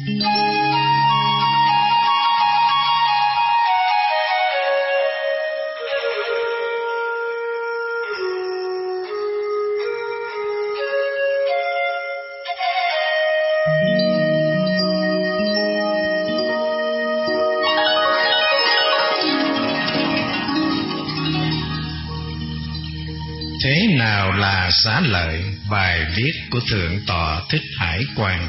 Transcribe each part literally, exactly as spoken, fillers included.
Thế nào là xá lợi? Bài viết của Thượng tọa Thích Hải Quang.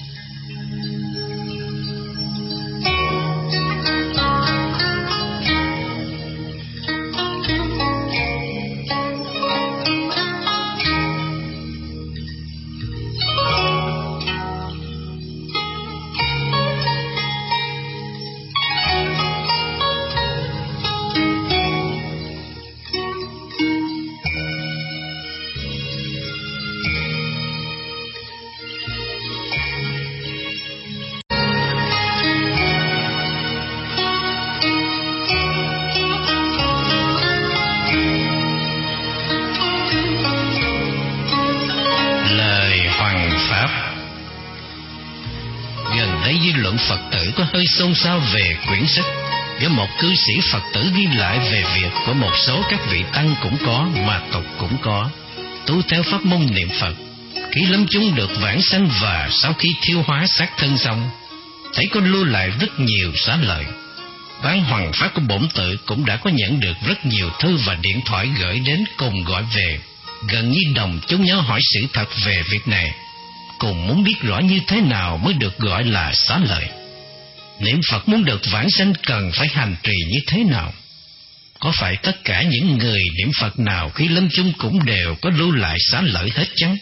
Phật tử có hơi xôn xao về quyển sách do một cư sĩ Phật tử ghi lại về việc của một số các vị tăng cũng có mà tục cũng có tu theo pháp môn niệm Phật, khi lâm chung được vãng sanh và sau khi thiêu hóa xác thân xong, thấy có lưu lại rất nhiều xá lợi. Ban hoằng pháp của bổn tự cũng đã có nhận được rất nhiều thư và điện thoại gửi đến cùng gọi về, gần như đồng chung nhau hỏi sự thật về việc này, cùng muốn biết rõ như thế nào mới được gọi là xá lợi. Niệm Phật muốn được vãng sanh cần phải hành trì như thế nào? Có phải tất cả những người niệm Phật nào khi lâm chung cũng đều có lưu lại xá lợi hết chăng?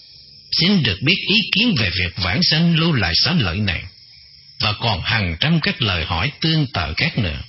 Xin được biết ý kiến về việc vãng sanh lưu lại xá lợi này, và còn hàng trăm các lời hỏi tương tự khác nữa.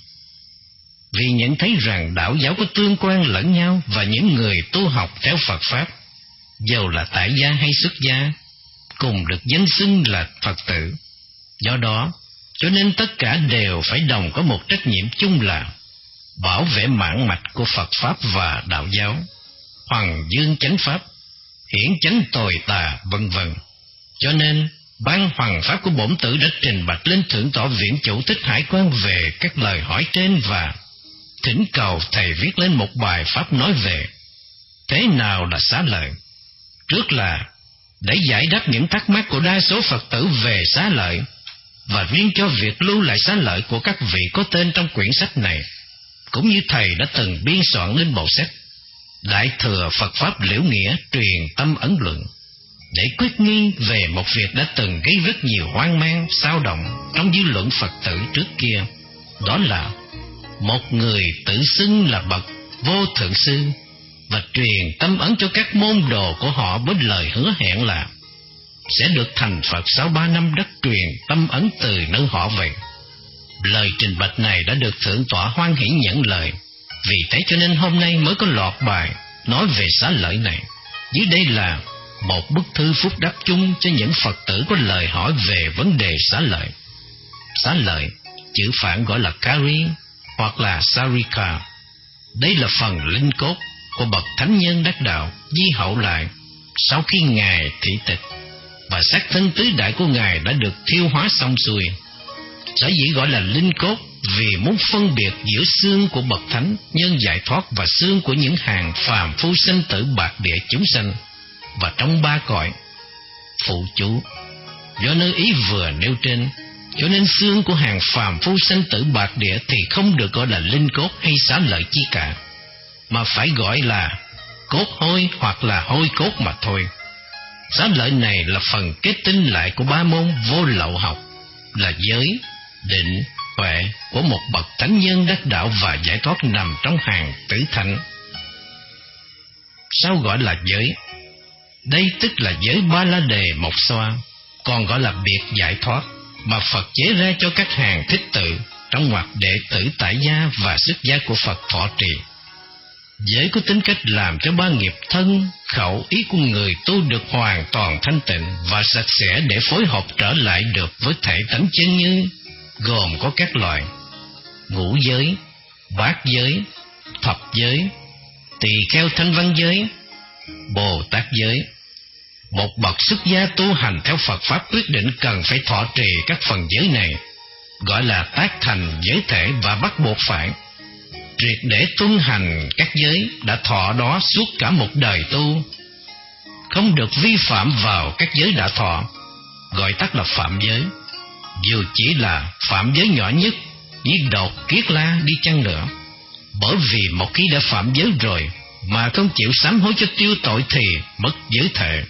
Vì nhận thấy rằng đạo giáo có tương quan lẫn nhau, và những người tu học theo Phật Pháp, dầu là tại gia hay xuất gia, cùng được danh xưng là Phật tử. Do đó, cho nên tất cả đều phải đồng có một trách nhiệm chung là bảo vệ mãn mạch của Phật Pháp và đạo giáo, hoằng dương chánh Pháp, hiển chánh tồi tà, vân vân. Cho nên, ban hoằng Pháp của bổn tử đã trình bạch lên Thượng tọa Viện Chủ Thích Hải Quang về các lời hỏi trên và thỉnh cầu thầy viết lên một bài pháp nói về thế nào là xá lợi. Trước là để giải đáp những thắc mắc của đa số Phật tử về xá lợi, và riêng cho việc lưu lại xá lợi của các vị có tên trong quyển sách này, cũng như thầy đã từng biên soạn lên bộ sách Đại Thừa Phật Pháp Liễu Nghĩa Truyền Tâm Ấn Luận, để quyết nghi về một việc đã từng gây rất nhiều hoang mang, xao động trong dư luận Phật tử trước kia. Đó là một người tự xưng là bậc vô thượng sư và truyền tâm ấn cho các môn đồ của họ với lời hứa hẹn là sẽ được thành Phật sau ba năm đất truyền tâm ấn từ nơi họ về. Lời trình bạch này đã được Thượng tọa hoan hỷ nhận lời, vì thế cho nên hôm nay mới có loạt bài nói về xá lợi này. Dưới đây là một bức thư phúc đáp chung cho những Phật tử có lời hỏi về vấn đề xá lợi. Xá lợi, chữ Phạn gọi là Kari hoặc là Sarika. Đây là phần linh cốt của bậc thánh nhân đắc đạo di hậu lại sau khi Ngài thị tịch, và xác thân tứ đại của Ngài đã được thiêu hóa xong xuôi. Sở dĩ gọi là linh cốt vì muốn phân biệt giữa xương của bậc thánh nhân giải thoát và xương của những hàng phàm phu sinh tử bạc địa chúng sanh, và trong ba cõi. Phụ chú: do nơi ý vừa nêu trên, cho nên xương của hàng phàm phu sinh tử bạc địa thì không được gọi là linh cốt hay xá lợi chi cả, mà phải gọi là cốt hôi hoặc là hôi cốt mà thôi. Xá lợi này là phần kết tinh lại của ba môn vô lậu học, là giới, định, huệ của một bậc thánh nhân đắc đạo và giải thoát nằm trong hàng tử thánh. Sao gọi là giới? Đây tức là giới Ba La Đề Mộc Xoa, còn gọi là biệt giải thoát, mà Phật chế ra cho các hàng thích tự trong ngoặc đệ tử tại gia và xuất gia của Phật thọ trì. Giới có tính cách làm cho ba nghiệp thân, khẩu, ý của người tu được hoàn toàn thanh tịnh và sạch sẽ để phối hợp trở lại được với thể tánh chân như, gồm có các loại ngũ giới, bát giới, thập giới, tỳ kheo thanh văn giới, Bồ Tát giới. Một bậc xuất gia tu hành theo Phật Pháp quyết định cần phải thọ trì các phần giới này, gọi là tác thành giới thể và bắt buộc phải triệt để tuân hành các giới đã thọ đó suốt cả một đời tu, không được vi phạm vào các giới đã thọ, gọi tắt là phạm giới. Dù chỉ là phạm giới nhỏ nhất như đột kiết la đi chăng nữa, bởi vì một khi đã phạm giới rồi mà không chịu sám hối cho tiêu tội thì mất giới thể.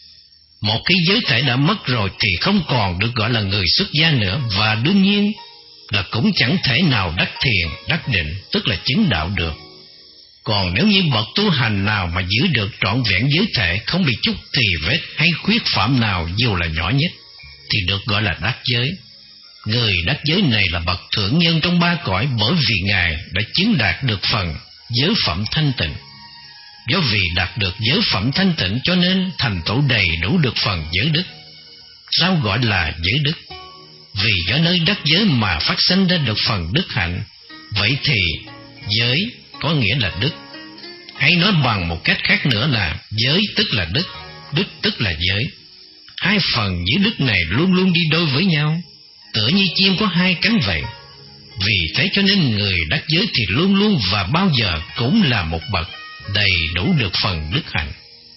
Một khi giới thể đã mất rồi thì không còn được gọi là người xuất gia nữa, và đương nhiên là cũng chẳng thể nào đắc thiền, đắc định, tức là chứng đạo được. Còn nếu như bậc tu hành nào mà giữ được trọn vẹn giới thể, không bị chút tì vết hay khuyết phạm nào dù là nhỏ nhất, thì được gọi là đắc giới. Người đắc giới này là bậc thượng nhân trong ba cõi, bởi vì Ngài đã chứng đạt được phần giới phẩm thanh tịnh. Do vì đạt được giới phẩm thanh tịnh cho nên thành tựu đầy đủ được phần giới đức. Sao gọi là giới đức? Vì do nơi đắc giới mà phát sinh ra được phần đức hạnh. Vậy thì giới có nghĩa là đức. Hay nói bằng một cách khác nữa là giới tức là đức, đức tức là giới. Hai phần giới đức này luôn luôn đi đôi với nhau, tựa như chim có hai cánh vậy. Vì thế cho nên người đắc giới thì luôn luôn và bao giờ cũng là một bậc đầy đủ được phần đức hạnh.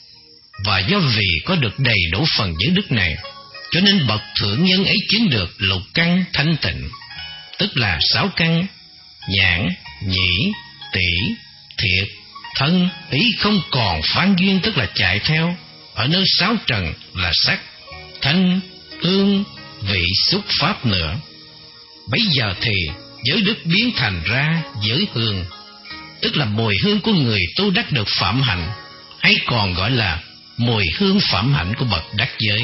Và do vì có được đầy đủ phần giới đức này, cho nên bậc thượng nhân ấy chứng được lục căn thanh tịnh, tức là sáu căn: nhãn, nhĩ, tỷ, thiệt, thân, ý không còn phán duyên, tức là chạy theo ở nơi sáu trần là sắc, thanh, hương, vị, xúc, pháp nữa. Bấy giờ thì giới đức biến thành ra giới hương, tức là mùi hương của người tu đắc được phạm hạnh, hay còn gọi là mùi hương phạm hạnh của bậc đắc giới.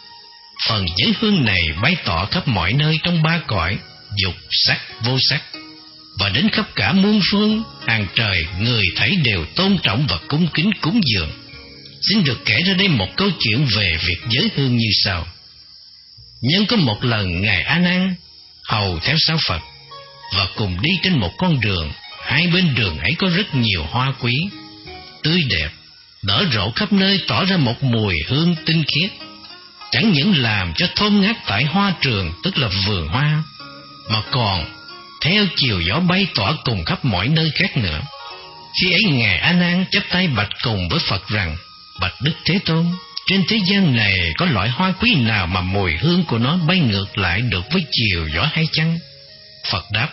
Phần giới hương này bày tỏ khắp mọi nơi trong ba cõi dục, sắc, vô sắc, và đến khắp cả muôn phương hàng trời, người thấy đều tôn trọng và cung kính cúng dường. Xin được kể ra đây một câu chuyện về việc giới hương như sau. Nhưng có một lần Ngài A Nan hầu theo sau Phật và cùng đi trên một con đường. Hai bên đường ấy có rất nhiều hoa quý, tươi đẹp, nở rộ khắp nơi, tỏ ra một mùi hương tinh khiết, chẳng những làm cho thơm ngát tại hoa trường, tức là vườn hoa, mà còn theo chiều gió bay tỏa cùng khắp mọi nơi khác nữa. Khi ấy Ngài A Nan chắp tay bạch cùng với Phật rằng: bạch Đức Thế Tôn, trên thế gian này có loại hoa quý nào mà mùi hương của nó bay ngược lại được với chiều gió hay chăng? Phật đáp: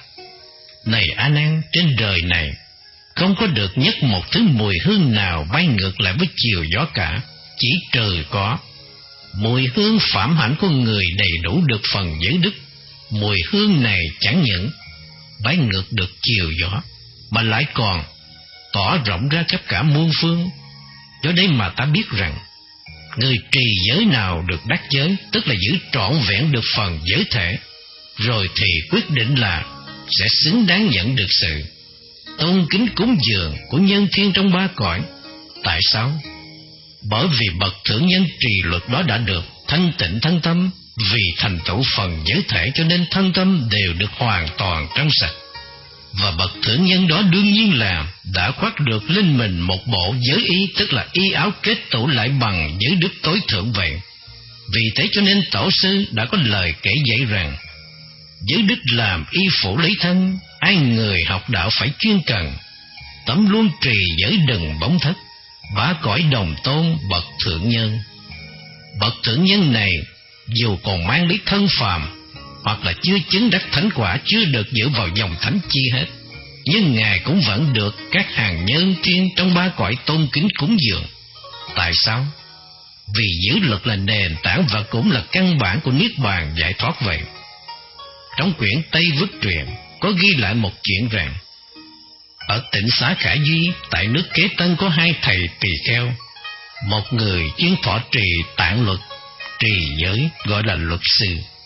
này A Nan, trên đời này không có được nhất một thứ mùi hương nào bay ngược lại với chiều gió cả, chỉ trừ có mùi hương phạm hạnh của người đầy đủ được phần giới đức. Mùi hương này chẳng những bay ngược được chiều gió, mà lại còn tỏ rộng ra khắp cả muôn phương. Do đây mà ta biết rằng, người trì giới nào được đắc giới, tức là giữ trọn vẹn được phần giới thể, rồi thì quyết định là sẽ xứng đáng nhận được sự tôn kính cúng dường của nhân thiên trong ba cõi. Tại sao? Bởi vì bậc thượng nhân trì luật đó đã được thanh tịnh thân tâm, vì thành tựu phần giới thể cho nên thân tâm đều được hoàn toàn trong sạch. Và bậc thượng nhân đó đương nhiên là đã khoác được lên mình một bộ giới y, tức là y áo kết tụ lại bằng giới đức tối thượng vậy. Vì thế cho nên tổ sư đã có lời kể dạy rằng: giới đức làm y phủ lấy thân, ai người học đạo phải chuyên cần, tấm luôn trì giới đừng bóng thất, ba cõi đồng tôn bậc thượng nhân. Bậc thượng nhân này dù còn mang lý thân phàm, hoặc là chưa chứng đắc thánh quả, chưa được giữ vào dòng thánh chi hết, nhưng Ngài cũng vẫn được các hàng nhân thiên trong ba cõi tôn kính cúng dường. Tại sao? Vì giữ luật là nền tảng và cũng là căn bản của niết bàn giải thoát vậy. Trong quyển Tây Vức Truyện có ghi lại một chuyện rằng, ở tỉnh xá Khả Duy tại nước Kế Tân có hai thầy tỳ kheo, một người chuyên thọ trì tạng luật, trì giới gọi là luật sư,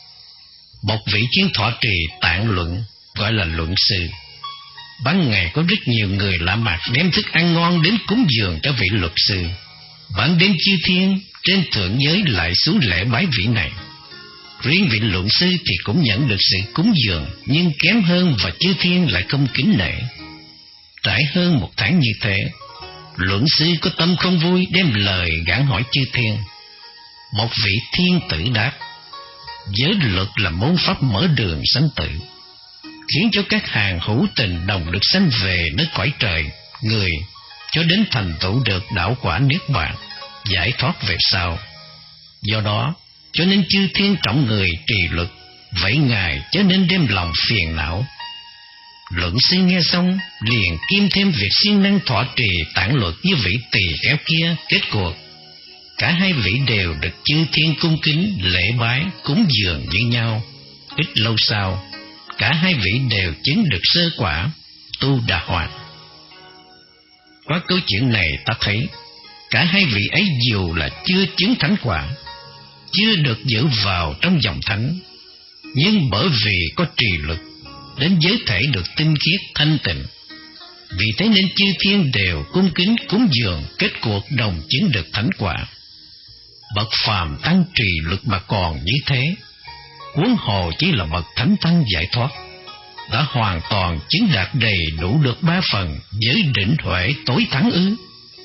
một vị chuyên thọ trì tạng luận gọi là luận sư. Ban ngày có rất nhiều người lạ mặt đem thức ăn ngon đến cúng dường cho vị luật sư, ban đêm chư thiên trên thượng giới lại xuống lễ bái vị này. Riêng vị luận sư thì cũng nhận được sự cúng dường, nhưng kém hơn và chư thiên lại không kính nể. Trải hơn một tháng như thế, luận sư có tâm không vui, đem lời gạn hỏi chư thiên: Một vị thiên tử đáp: giới luật là môn pháp mở đường sanh tử, khiến cho các hàng hữu tình đồng được sanh về nơi cõi trời người, cho đến thành tựu được đạo quả niết bàn, giải thoát về sau. Do đó, cho nên chư thiên trọng người trì luật, vậy ngài chớ nên đem lòng phiền não. Luận sư nghe xong liền kiêm thêm việc siêng năng thọ trì tạng luật với vị tỳ kheo kia. Kết cuộc cả hai vị đều được chư thiên cung kính lễ bái cúng dường như nhau. Ít lâu sau, cả hai vị đều chứng được sơ quả tu đà hoàng. Qua câu chuyện này ta thấy cả hai vị ấy dù là chưa chứng thánh quả, chưa được giữ vào trong dòng thánh, nhưng bởi vì có trì luật đến giới thể được tinh khiết thanh tịnh, vì thế nên chư thiên đều cung kính cúng dường, kết cuộc đồng chứng được thánh quả. Bậc phàm tăng trì luật mà còn như thế, huống hồ chỉ là bậc thánh tăng giải thoát, đã hoàn toàn chứng đạt đầy đủ được ba phần giới định huệ tối thắng ư?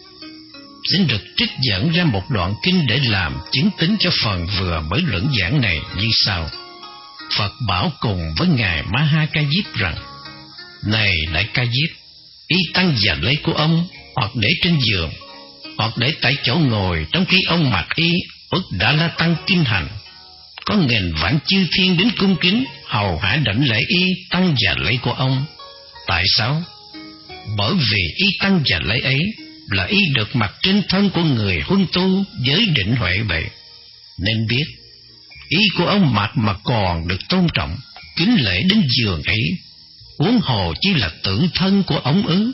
Xin được trích dẫn ra một đoạn kinh để làm chứng tín cho phần vừa mới luận giảng này như sau. Phật bảo cùng với ngài Ma Ha Ca Diếp rằng: này đại Ca Diếp, y tăng và lễ của ông hoặc để trên giường, hoặc để tại chỗ ngồi trong khi ông mặc y Ức Đà La Tăng kinh hành, có nghìn vạn chư thiên đến cung kính hầu hạ đảnh lễ y tăng và lễ của ông. Tại sao? Bởi vì y tăng và lễ ấy là y được mặc trên thân của người huân tu giới định huệ vậy, nên biết y của ông mặc mà còn được tôn trọng kính lễ đến giường ấy, huống hồ chỉ là tự thân của ông ư?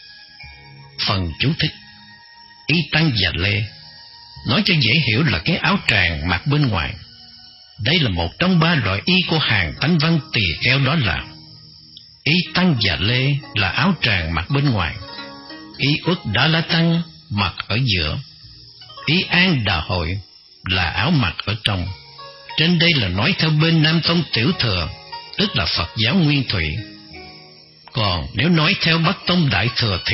Phần chú thích: y tăng và lê nói cho dễ hiểu là cái áo tràng mặc bên ngoài. Đây là một trong ba loại y của hàng tánh văn tỳ kheo, đó là y tăng và lê là áo tràng mặc bên ngoài, y Uất Đà La Tăng mặc ở giữa, y An Đà Hội là áo mặc ở trong. Trên đây là nói theo bên Nam Tông Tiểu Thừa, tức là Phật giáo Nguyên Thủy. Còn nếu nói theo Bắc Tông Đại Thừa thì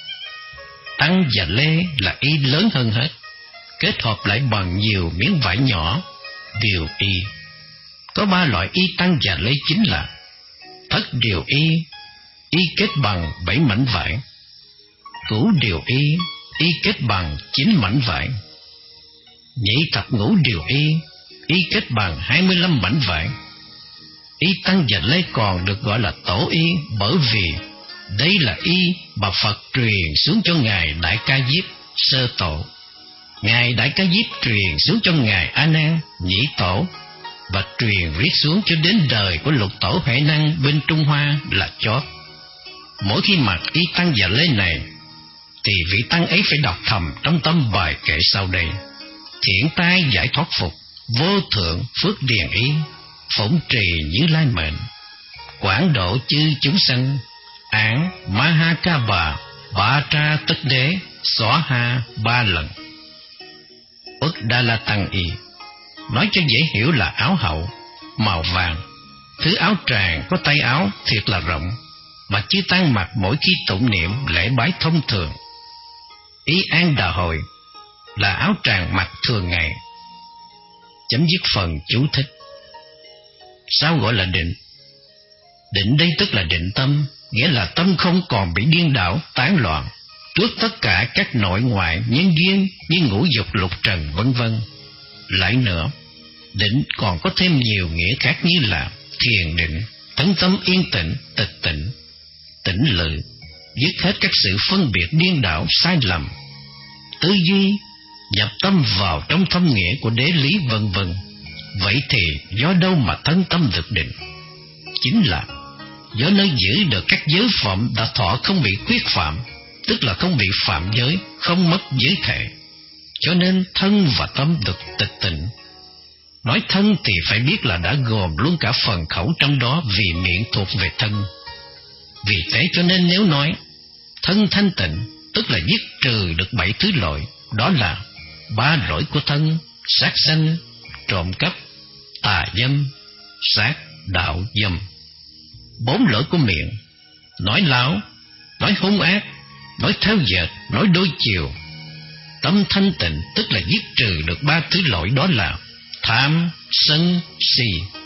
tăng và lê là y lớn hơn hết, kết hợp lại bằng nhiều miếng vải nhỏ, điều y. Có ba loại y tăng và lê chính là thất điều y, y kết bằng bảy mảnh vải; cửu điều y, y kết bằng chín mảnh vải; nhị thập ngũ điều y, y kết bằng hai mươi lăm mảnh vải. Y tăng và lê còn được gọi là tổ y, bởi vì đây là y mà Phật truyền xuống cho ngài Đại Ca Diếp sơ tổ, ngài Đại Ca Diếp truyền xuống cho ngài A Nan nhị tổ, và truyền riết xuống cho đến đời của lục tổ Huệ Năng bên Trung Hoa là chót. Mỗi khi mặc y tăng và lê này, thì vị tăng ấy phải đọc thầm trong tâm bài kệ sau đây: thiện tai giải thoát phục, vô thượng phước điền y, phụng trì Như Lai mệnh, quảng độ chư chúng sanh, án Ma Ha Ca Bà Ba Tra Tất Đế xóa ha ba lần. Uất Đà La Tăng y nói cho dễ hiểu là áo hậu màu vàng, thứ áo tràng có tay áo thiệt là rộng, mà chư tăng mặc mỗi khi tụng niệm lễ bái thông thường. Y An Đà Hội là áo tràng mặc thường ngày. Chấm dứt phần chú thích. Sao gọi là định? Định đây tức là định tâm, nghĩa là tâm không còn bị điên đảo tán loạn trước tất cả các nội ngoại nhân duyên như ngũ dục lục trần vân vân. Lại nữa, định còn có thêm nhiều nghĩa khác như là thiền định, thân tâm yên tĩnh, tịch tịnh, tĩnh lự, dứt hết các sự phân biệt điên đảo sai lầm, tư duy, nhập tâm vào trong thâm nghĩa của đế lý vân vân. Vậy thì do đâu mà thân tâm được định? Chính là do nơi giữ được các giới phẩm đã thọ không bị khuyết phạm, tức là không bị phạm giới, không mất giới thể, cho nên thân và tâm được tịch tịnh. Nói thân thì phải biết là đã gồm luôn cả phần khẩu trong đó, vì miệng thuộc về thân. Vì thế cho nên nếu nói thân thanh tịnh, tức là dứt trừ được bảy thứ lỗi, đó là ba lỗi của thân: sát sanh, trộm cắp, tà dâm, sát đạo dâm. Bốn lỗi của miệng: nói láo, nói hung ác, nói theo dệt, nói đối chiều. Tâm thanh tịnh tức là giết trừ được ba thứ lỗi, đó là tham, sân, si.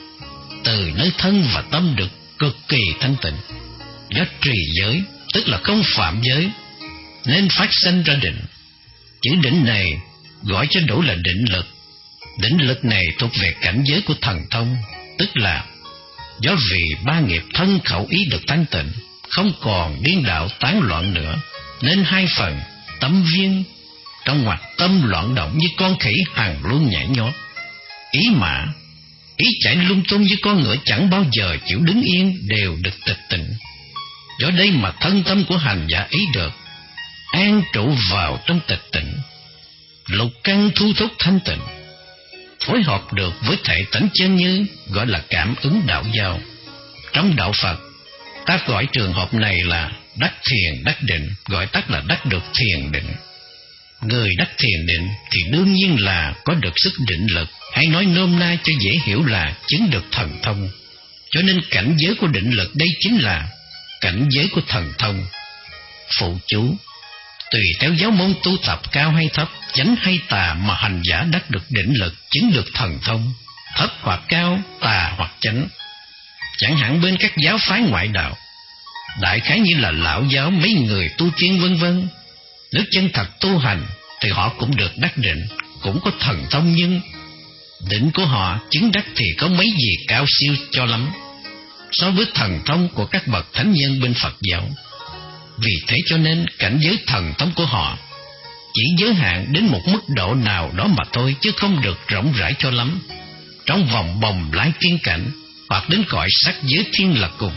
Từ nơi thân và tâm được cực kỳ thanh tịnh. Do trì giới tức là không phạm giới nên phát sanh ra định. Chữ định này gọi cho đủ là định lực. Định lực này thuộc về cảnh giới của thần thông, tức là do vì ba nghiệp thân khẩu ý được thanh tịnh, không còn điên đạo tán loạn nữa, nên hai phần tâm viên trong ngoặc tâm loạn động như con khỉ hằng luôn nhảy nhót. Ý mã, ý chạy lung tung như con ngựa chẳng bao giờ chịu đứng yên, đều được tịch tịnh. Do đây mà thân tâm của hành giả ấy được an trụ vào trong tịch tịnh. Lục căn thu thúc thanh tịnh, phối hợp được với thể tánh chân như, gọi là cảm ứng đạo giao. Trong đạo Phật, ta gọi trường hợp này là đắc thiền đắc định, gọi tắt là đắc được thiền định. Người đắc thiền định thì đương nhiên là có được sức định lực, hay nói nôm na cho dễ hiểu là chứng được thần thông. Cho nên cảnh giới của định lực đây chính là cảnh giới của thần thông. Phụ chú: tùy theo giáo môn tu tập cao hay thấp, chánh hay tà mà hành giả đắc được định lực, chứng được thần thông. Thấp hoặc cao, tà hoặc chánh. Chẳng hạn bên các giáo phái ngoại đạo, đại khái như là lão giáo, mấy người tu tiên vân vân, nếu chân thật tu hành thì họ cũng được đắc định, cũng có thần thông, nhưng định của họ chứng đắc thì có mấy gì cao siêu cho lắm so với thần thông của các bậc thánh nhân bên Phật giáo. Vì thế cho nên cảnh giới thần thông của họ chỉ giới hạn đến một mức độ nào đó mà thôi, chứ không được rộng rãi cho lắm, trong vòng bồng lai tiên cảnh hoặc đến cõi sắc giới thiên là cùng.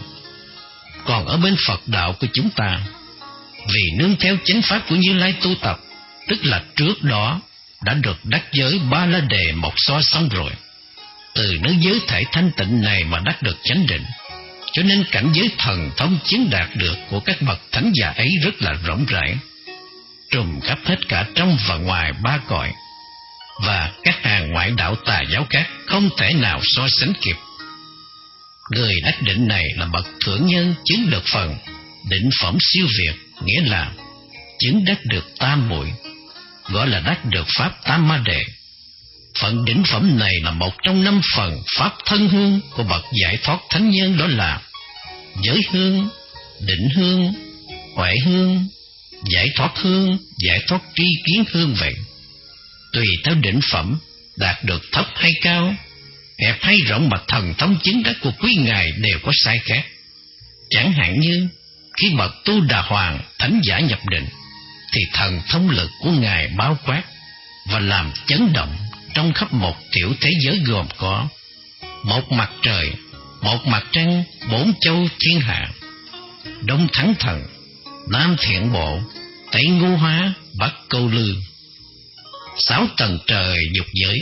Còn ở bên Phật đạo của chúng ta, vì nương theo chánh pháp của Như Lai tu tập, tức là trước đó đã được đắc giới ba la đề một so xong rồi, từ nơi giới thể thanh tịnh này mà đắc được chánh định. Cho nên cảnh giới thần thông chứng đạt được của các bậc thánh giả ấy rất là rộng rãi, trùm khắp hết cả trong và ngoài ba cõi, và các hàng ngoại đạo tà giáo khác không thể nào so sánh kịp. Người đắc định này là bậc thượng nhân, chứng được phần định phẩm siêu việt, nghĩa là chứng đắc được tam muội, gọi là đắc được pháp tam ma đề. Phần đỉnh phẩm này là một trong năm phần pháp thân hương của bậc giải thoát thánh nhân, đó là giới hương, định hương, huệ hương, giải thoát hương, giải thoát tri kiến hương vậy. Tùy theo đỉnh phẩm đạt được thấp hay cao, hẹp hay rộng mà thần thông chứng đắc của quý ngài đều có sai khác. Chẳng hạn như khi bậc Tu Đà Hoàng thánh giả nhập định, thì thần thông lực của ngài bao quát và làm chấn động trong khắp một tiểu thế giới, gồm có một mặt trời, một mặt trăng, bốn châu thiên hạ, đông thắng thần, nam thiện bộ, tây ngu hóa, bắc câu lư, sáu tầng trời dục giới,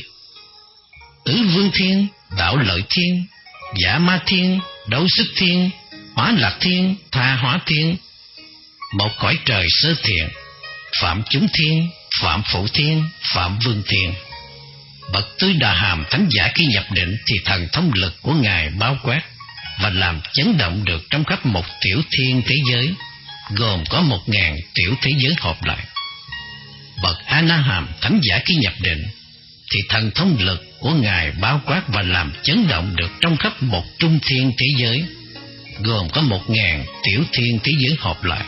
tứ vương thiên, đạo lợi thiên, giả ma thiên, đấu sức thiên, hóa lạc thiên, tha hóa thiên, một cõi trời sơ thiện, phạm chúng thiên, phạm phụ thiên, phạm vương thiên. Bậc Tư Đà Hàm thánh giả khi nhập định thì thần thông lực của ngài bao quát và làm chấn động được trong khắp một tiểu thiên thế giới, gồm có một ngàn tiểu thế giới hợp lại. Bậc A Na Hàm thánh giả khi nhập định thì thần thông lực của ngài bao quát và làm chấn động được trong khắp một trung thiên thế giới, gồm có một ngàn tiểu thiên thế giới hợp lại.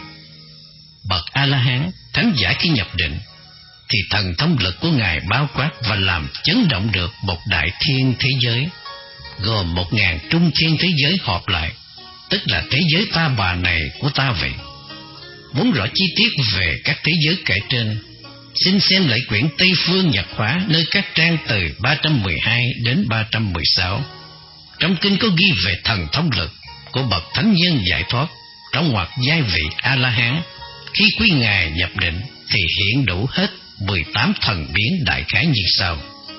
Bậc A La Hán thánh giả khi nhập định thì thần thông lực của ngài bao quát và làm chấn động được một đại thiên thế giới, gồm một ngàn trung thiên thế giới hợp lại, tức là thế giới ta bà này của ta vậy. Muốn rõ chi tiết về các thế giới kể trên, xin xem lại quyển Tây Phương Nhật Hóa, nơi các trang từ ba trăm mười hai đến ba trăm mười sáu. Trong kinh có ghi về thần thông lực của bậc thánh nhân giải thoát trong ngoặc giai vị A La Hán. Khi quý ngài nhập định thì hiện đủ hết mười tám thần biến đại khái như sau: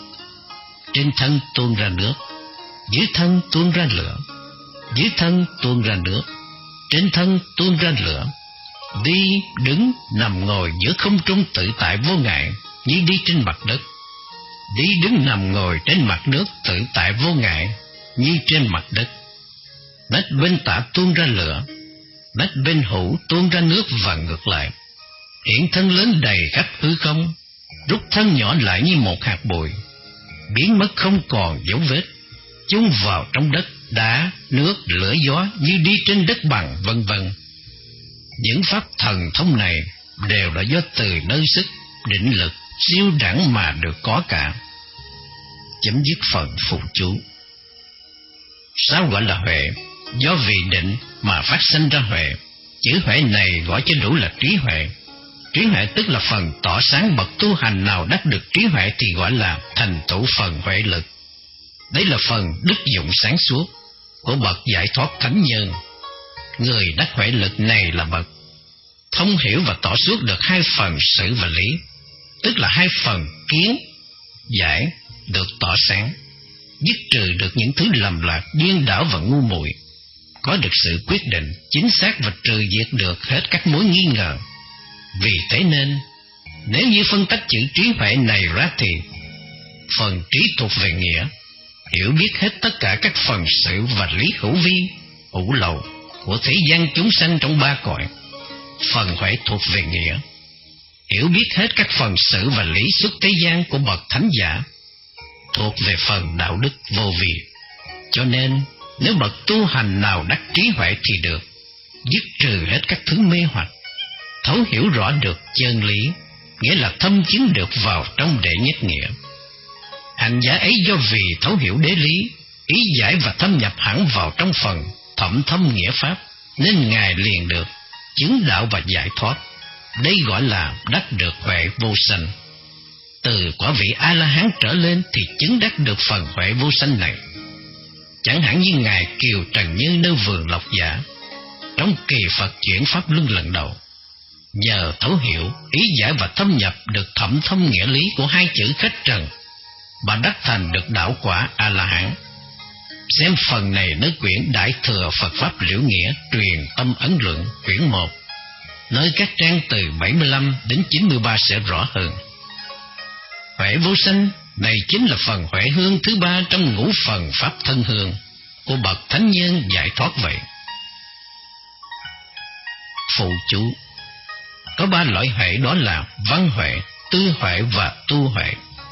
trên thân tuôn ra nước, dưới thân tuôn ra lửa, dưới thân tuôn ra nước, trên thân tuôn ra lửa, đi đứng nằm ngồi giữa không trung tự tại vô ngại như đi trên mặt đất, đi đứng nằm ngồi trên mặt nước tự tại vô ngại như trên mặt đất. Nách bên tả tuôn ra lửa, nách bên hữu tuôn ra nước và ngược lại. Hiện thân lớn đầy khắp hư không, rút thân nhỏ lại như một hạt bụi, biến mất không còn dấu vết, chôn vào trong đất, đá, nước, lửa gió như đi trên đất bằng, vân vân. Những pháp thần thông này đều là do từ nơi sức, định lực, siêu đẳng mà được có cả. Chấm dứt phần phụ chú. Sao gọi là huệ? Do vì định mà phát sinh ra huệ. Chữ huệ này gọi cho đủ là trí huệ. Trí huệ tức là phần tỏ sáng. Bậc tu hành nào đắc được trí huệ thì gọi là thành tựu phần huệ lực. Đấy là phần đức dụng sáng suốt của bậc giải thoát thánh nhân. Người đắc huệ lực này là bậc thông hiểu và tỏ suốt được hai phần sự và lý, tức là hai phần kiến, giải được tỏ sáng, dứt trừ được những thứ lầm lạc, điên đảo và ngu muội, có được sự quyết định chính xác và trừ diệt được hết các mối nghi ngờ. Vì thế nên, nếu như phân tách chữ trí huệ này ra thì phần trí thuộc về nghĩa, hiểu biết hết tất cả các phần sự và lý hữu vi, hữu lậu của thế gian chúng sanh trong ba cõi. Phần huệ thuộc về nghĩa, hiểu biết hết các phần sự và lý xuất thế gian của bậc thánh giả, thuộc về phần đạo đức vô vi. Cho nên, nếu bậc tu hành nào đắc trí huệ thì được dứt trừ hết các thứ mê hoặc, thấu hiểu rõ được chân lý, nghĩa là thâm chứng được vào trong đệ nhất nghĩa. Hành giả ấy do vì thấu hiểu đế lý, ý giải và thâm nhập hẳn vào trong phần thẩm thâm nghĩa pháp, nên Ngài liền được chứng đạo và giải thoát. Đây gọi là đắc được huệ vô sanh. Từ quả vị A-la-hán trở lên thì chứng đắc được phần huệ vô sanh này. Chẳng hạn như Ngài Kiều Trần Như nơi vườn Lộc Giả, trong kỳ Phật chuyển pháp luân lần đầu, nhờ thấu hiểu, ý giải và thâm nhập được thẩm thâm nghĩa lý của hai chữ khách trần, bà đắc thành được đạo quả A-la-hán. Xem phần này nơi quyển Đại Thừa Phật Pháp Liễu Nghĩa Truyền Tâm Ấn Luận quyển một, nơi các trang từ bảy mươi lăm đến chín mươi ba sẽ rõ hơn. Huệ vô sanh này chính là phần huệ hương thứ ba trong ngũ phần Pháp thân hương của bậc thánh nhân giải thoát vậy. Phụ chú. Có ba loại huệ, đó là văn huệ, tư huệ và tu huệ.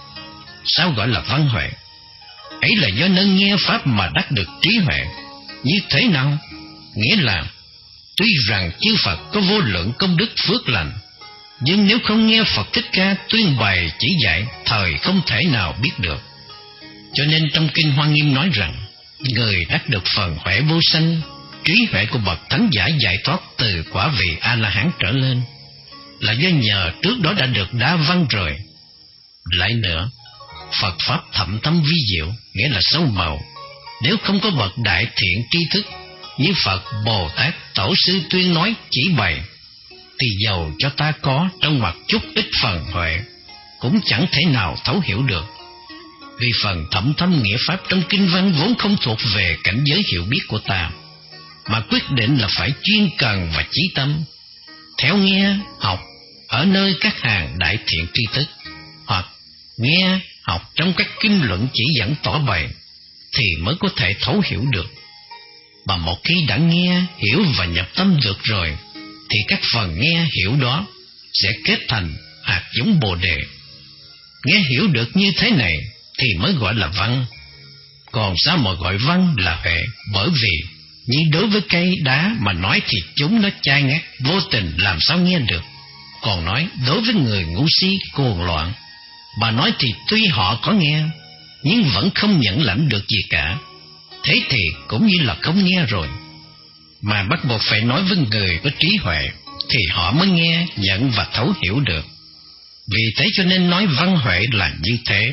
Sao gọi là văn huệ? Ấy là do nơi nghe pháp mà đắc được trí huệ. Như thế nào? Nghĩa là tuy rằng chư Phật có vô lượng công đức phước lành, nhưng nếu không nghe Phật Thích Ca tuyên bày chỉ dạy, thời không thể nào biết được. Cho nên trong Kinh Hoa Nghiêm nói rằng, người đắc được phần huệ vô sanh, trí huệ của bậc thánh giả giải thoát từ quả vị A-la-hán trở lên, là do nhờ trước đó đã được đa văn rồi. Lại nữa, Phật Pháp thậm thâm vi diệu, nghĩa là sâu màu. Nếu không có bậc đại thiện tri thức như Phật, Bồ Tát, Tổ sư tuyên nói chỉ bày, thì dầu cho ta có trong mặt chút ít phần huệ, cũng chẳng thể nào thấu hiểu được. Vì phần thẩm thâm nghĩa pháp trong kinh văn vốn không thuộc về cảnh giới hiểu biết của ta, mà quyết định là phải chuyên cần và chí tâm, theo nghe, học ở nơi các hàng đại thiện tri thức, hoặc nghe, học trong các kinh luận chỉ dẫn tỏ bày, thì mới có thể thấu hiểu được. Mà một khi đã nghe, hiểu và nhập tâm được rồi, thì các phần nghe hiểu đó sẽ kết thành hạt giống Bồ Đề. Nghe hiểu được như thế này thì mới gọi là văn. Còn sao mà gọi văn là huệ? Bởi vì như đối với cây đá mà nói thì chúng nó chai ngắt, vô tình làm sao nghe được. Còn nói đối với người ngu si cuồng loạn, bà nói thì tuy họ có nghe, nhưng vẫn không nhận lãnh được gì cả. Thế thì cũng như là không nghe rồi. Mà bắt buộc phải nói với người có trí huệ, thì họ mới nghe, nhận và thấu hiểu được. Vì thế cho nên nói văn huệ là như thế.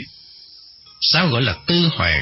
Sao gọi là tư huệ?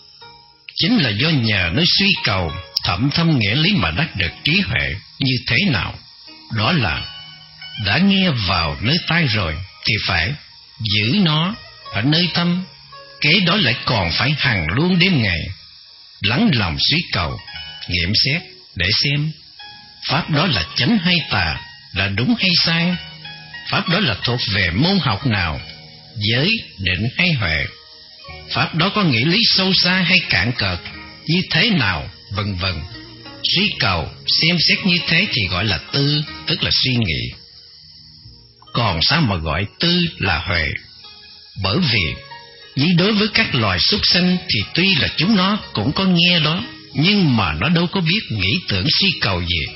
Chính là do nhờ nơi suy cầu, thẩm thâm nghĩa lý mà đắc được trí huệ. Như thế nào? Đó là đã nghe vào nơi tai rồi thì phải giữ nó ở nơi tâm, kế đó lại còn phải hằng luôn đêm ngày lắng lòng suy cầu, nghiệm xét để xem pháp đó là chánh hay tà, là đúng hay sai, pháp đó là thuộc về môn học nào, giới, định hay huệ, pháp đó có nghĩa lý sâu xa hay cạn cợt, như thế nào, vân vân. Suy cầu, xem xét như thế thì gọi là tư, tức là suy nghĩ. Còn sao mà gọi Tư là Huệ? Bởi vì như đối với các loài súc sanh thì tuy là chúng nó cũng có nghe đó, nhưng mà nó đâu có biết nghĩ tưởng suy cầu gì.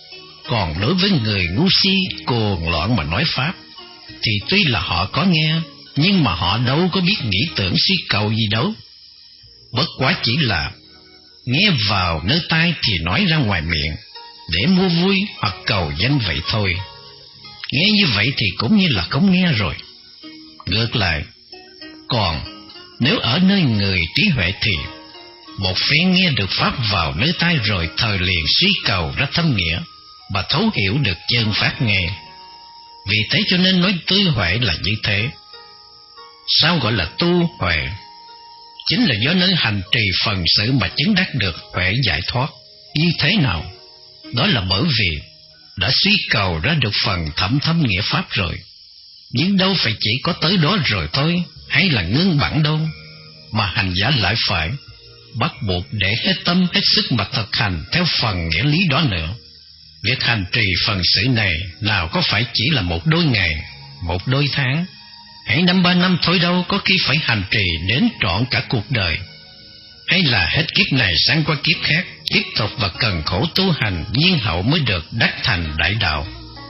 Còn đối với người ngu si cuồng loạn mà nói pháp thì tuy là họ có nghe, nhưng mà họ đâu có biết nghĩ tưởng suy cầu gì đâu. Bất quá chỉ là nghe vào nơi tai thì nói ra ngoài miệng để mua vui hoặc cầu danh vậy thôi. Nghe như vậy thì cũng như là không nghe rồi. Ngược lại, còn nếu ở nơi người trí huệ thì một phen nghe được pháp vào nơi tai rồi thời liền suy cầu ra thâm nghĩa và thấu hiểu được chân pháp nghe. Vì thế cho nên nói tư huệ là như thế. Sao gọi là tu huệ? Chính là do nơi hành trì phần sự mà chứng đắc được huệ giải thoát. Như thế nào? Đó là bởi vì đã suy cầu ra được phần thẩm thâm nghĩa pháp rồi. Nhưng đâu phải chỉ có tới đó rồi thôi, hay là ngưng bẵng đâu, mà hành giả lại phải bắt buộc để hết tâm hết sức mà thực hành theo phần nghĩa lý đó nữa. Việc hành trì phần sự này nào có phải chỉ là một đôi ngày, một đôi tháng, hay năm ba năm thôi đâu, có khi phải hành trì đến trọn cả cuộc đời. Hay là hết kiếp này sang qua kiếp khác, tiếp tục và cần khổ tu hành nhiên hậu mới được đắc thành đại đạo.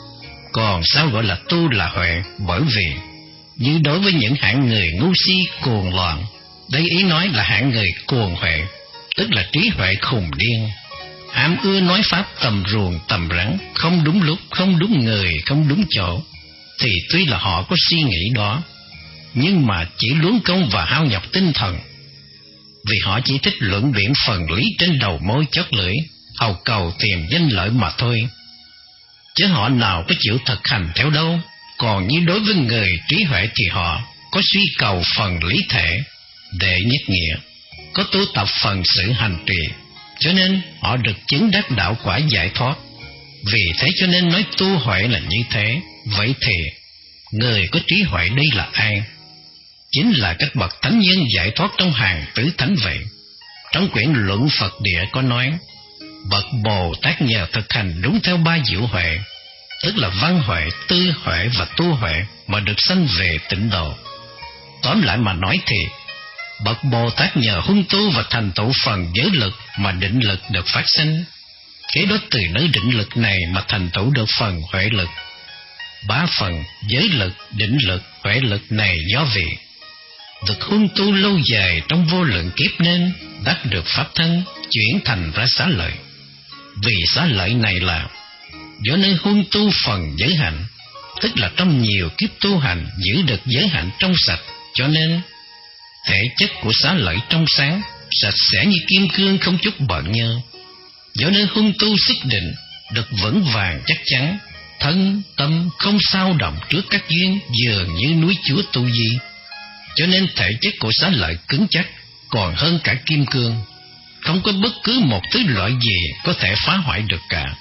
Còn sao gọi là tu là huệ? Bởi vì như đối với những hạng người ngu si cuồng loạn, đây ý nói là hạng người cuồng huệ, tức là trí huệ khùng điên, ham ưa nói pháp tầm ruồng tầm rắn, không đúng lúc, không đúng người, không đúng chỗ, thì tuy là họ có suy nghĩ đó, nhưng mà chỉ luống công và hao nhọc tinh thần, vì họ chỉ thích luận biện phần lý trên đầu môi chót lưỡi, hầu cầu tìm danh lợi mà thôi, chứ họ nào có chịu thực hành theo đâu. Còn như đối với người trí huệ thì họ có suy cầu phần lý thể, đệ nhất nghĩa, có tu tập phần sự hành trì, cho nên họ được chứng đắc đạo quả giải thoát. Vì thế cho nên nói tu huệ là như thế. Vậy thì người có trí huệ đây là ai? Chính là các bậc thánh nhân giải thoát trong hàng tứ thánh vậy. Trong quyển Luận Phật Địa có nói, bậc Bồ Tát nhờ thực hành đúng theo ba diệu huệ, tức là văn huệ, tư huệ và tu huệ, mà được sanh về tịnh độ. Tóm lại mà nói thì bậc Bồ Tát nhờ huân tu và thành tựu phần giới lực mà định lực được phát sinh, kế đó từ nơi định lực này mà thành tựu được phần huệ lực. Ba phần giới lực, định lực, huệ lực này do vị được huân tu lâu dài trong vô lượng kiếp nên đắc được pháp thân, chuyển thành ra xá lợi. Vì xá lợi này là do nơi huân tu phần giới hạnh, tức là trong nhiều kiếp tu hành giữ được giới hạnh trong sạch, cho nên thể chất của xá lợi trong sáng, sạch sẽ như kim cương, không chút bợn nhơ. Do nơi huân tu sức định được vững vàng chắc chắn, thân tâm không sao động trước các duyên, dường như núi Chúa Tu Di, cho nên thể chất của xá lợi cứng chắc còn hơn cả kim cương, không có bất cứ một thứ loại gì có thể phá hoại được cả.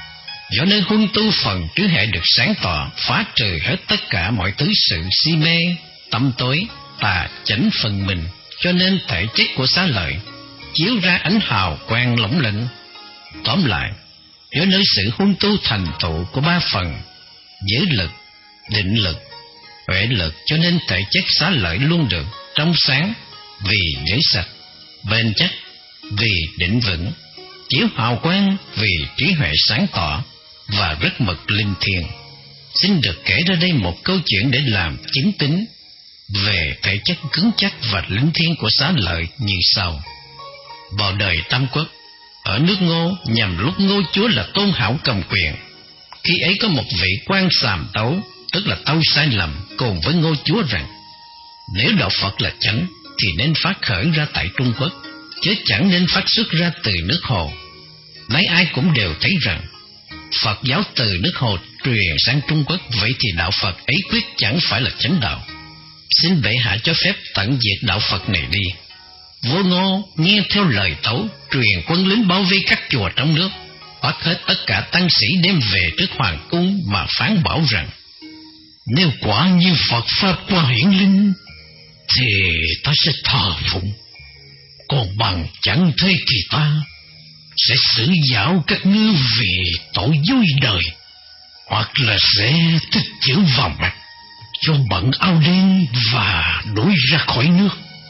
Do nơi huân tu phần trí hệ được sáng tỏ, phá trừ hết tất cả mọi thứ sự si mê, tâm tối, tà chánh phần mình, cho nên thể chất của xá lợi chiếu ra ánh hào quang lộng lẫy. Tóm lại, do nơi sự huân tu thành tựu của ba phần giới lực, định lực, huệ lực, cho nên thể chất xá lợi luôn được trong sáng, vì giới sạch, bền chắc, vì định vững, chiếu hào quang, vì trí huệ sáng tỏ và rất mực linh thiêng. Xin được kể ra đây một câu chuyện để làm chứng tín về thể chất cứng chắc và linh thiêng của xá lợi như sau. Vào đời Tam Quốc, ở nước Ngô, nhằm lúc Ngô chúa là Tôn Hảo cầm quyền, khi ấy có một vị quan sàm tấu, tức là tâu sai lầm, cùng với Ngô chúa rằng nếu đạo Phật là chánh thì nên phát khởi ra tại Trung Quốc, chứ chẳng nên phát xuất ra từ nước Hồ. Nay ai cũng đều thấy rằng Phật giáo từ nước Hồ truyền sang Trung Quốc, vậy thì đạo Phật ấy quyết chẳng phải là chánh đạo. Xin bệ hạ cho phép tận diệt đạo Phật này đi. Vua Ngô nghe theo lời tấu, truyền quân lính bao vây các chùa trong nước, bắt hết tất cả tăng sĩ đem về trước hoàng cung mà phán bảo rằng nếu quả như Phật pháp qua hiển linh thì ta sẽ thờ phụng, còn bằng chẳng thế thì ta sẽ xử giảo các ngươi vì tội dối đời. hoặc là sẽ tích chữ vào mặt, cho bận áo đen và đuổi ra khỏi nước.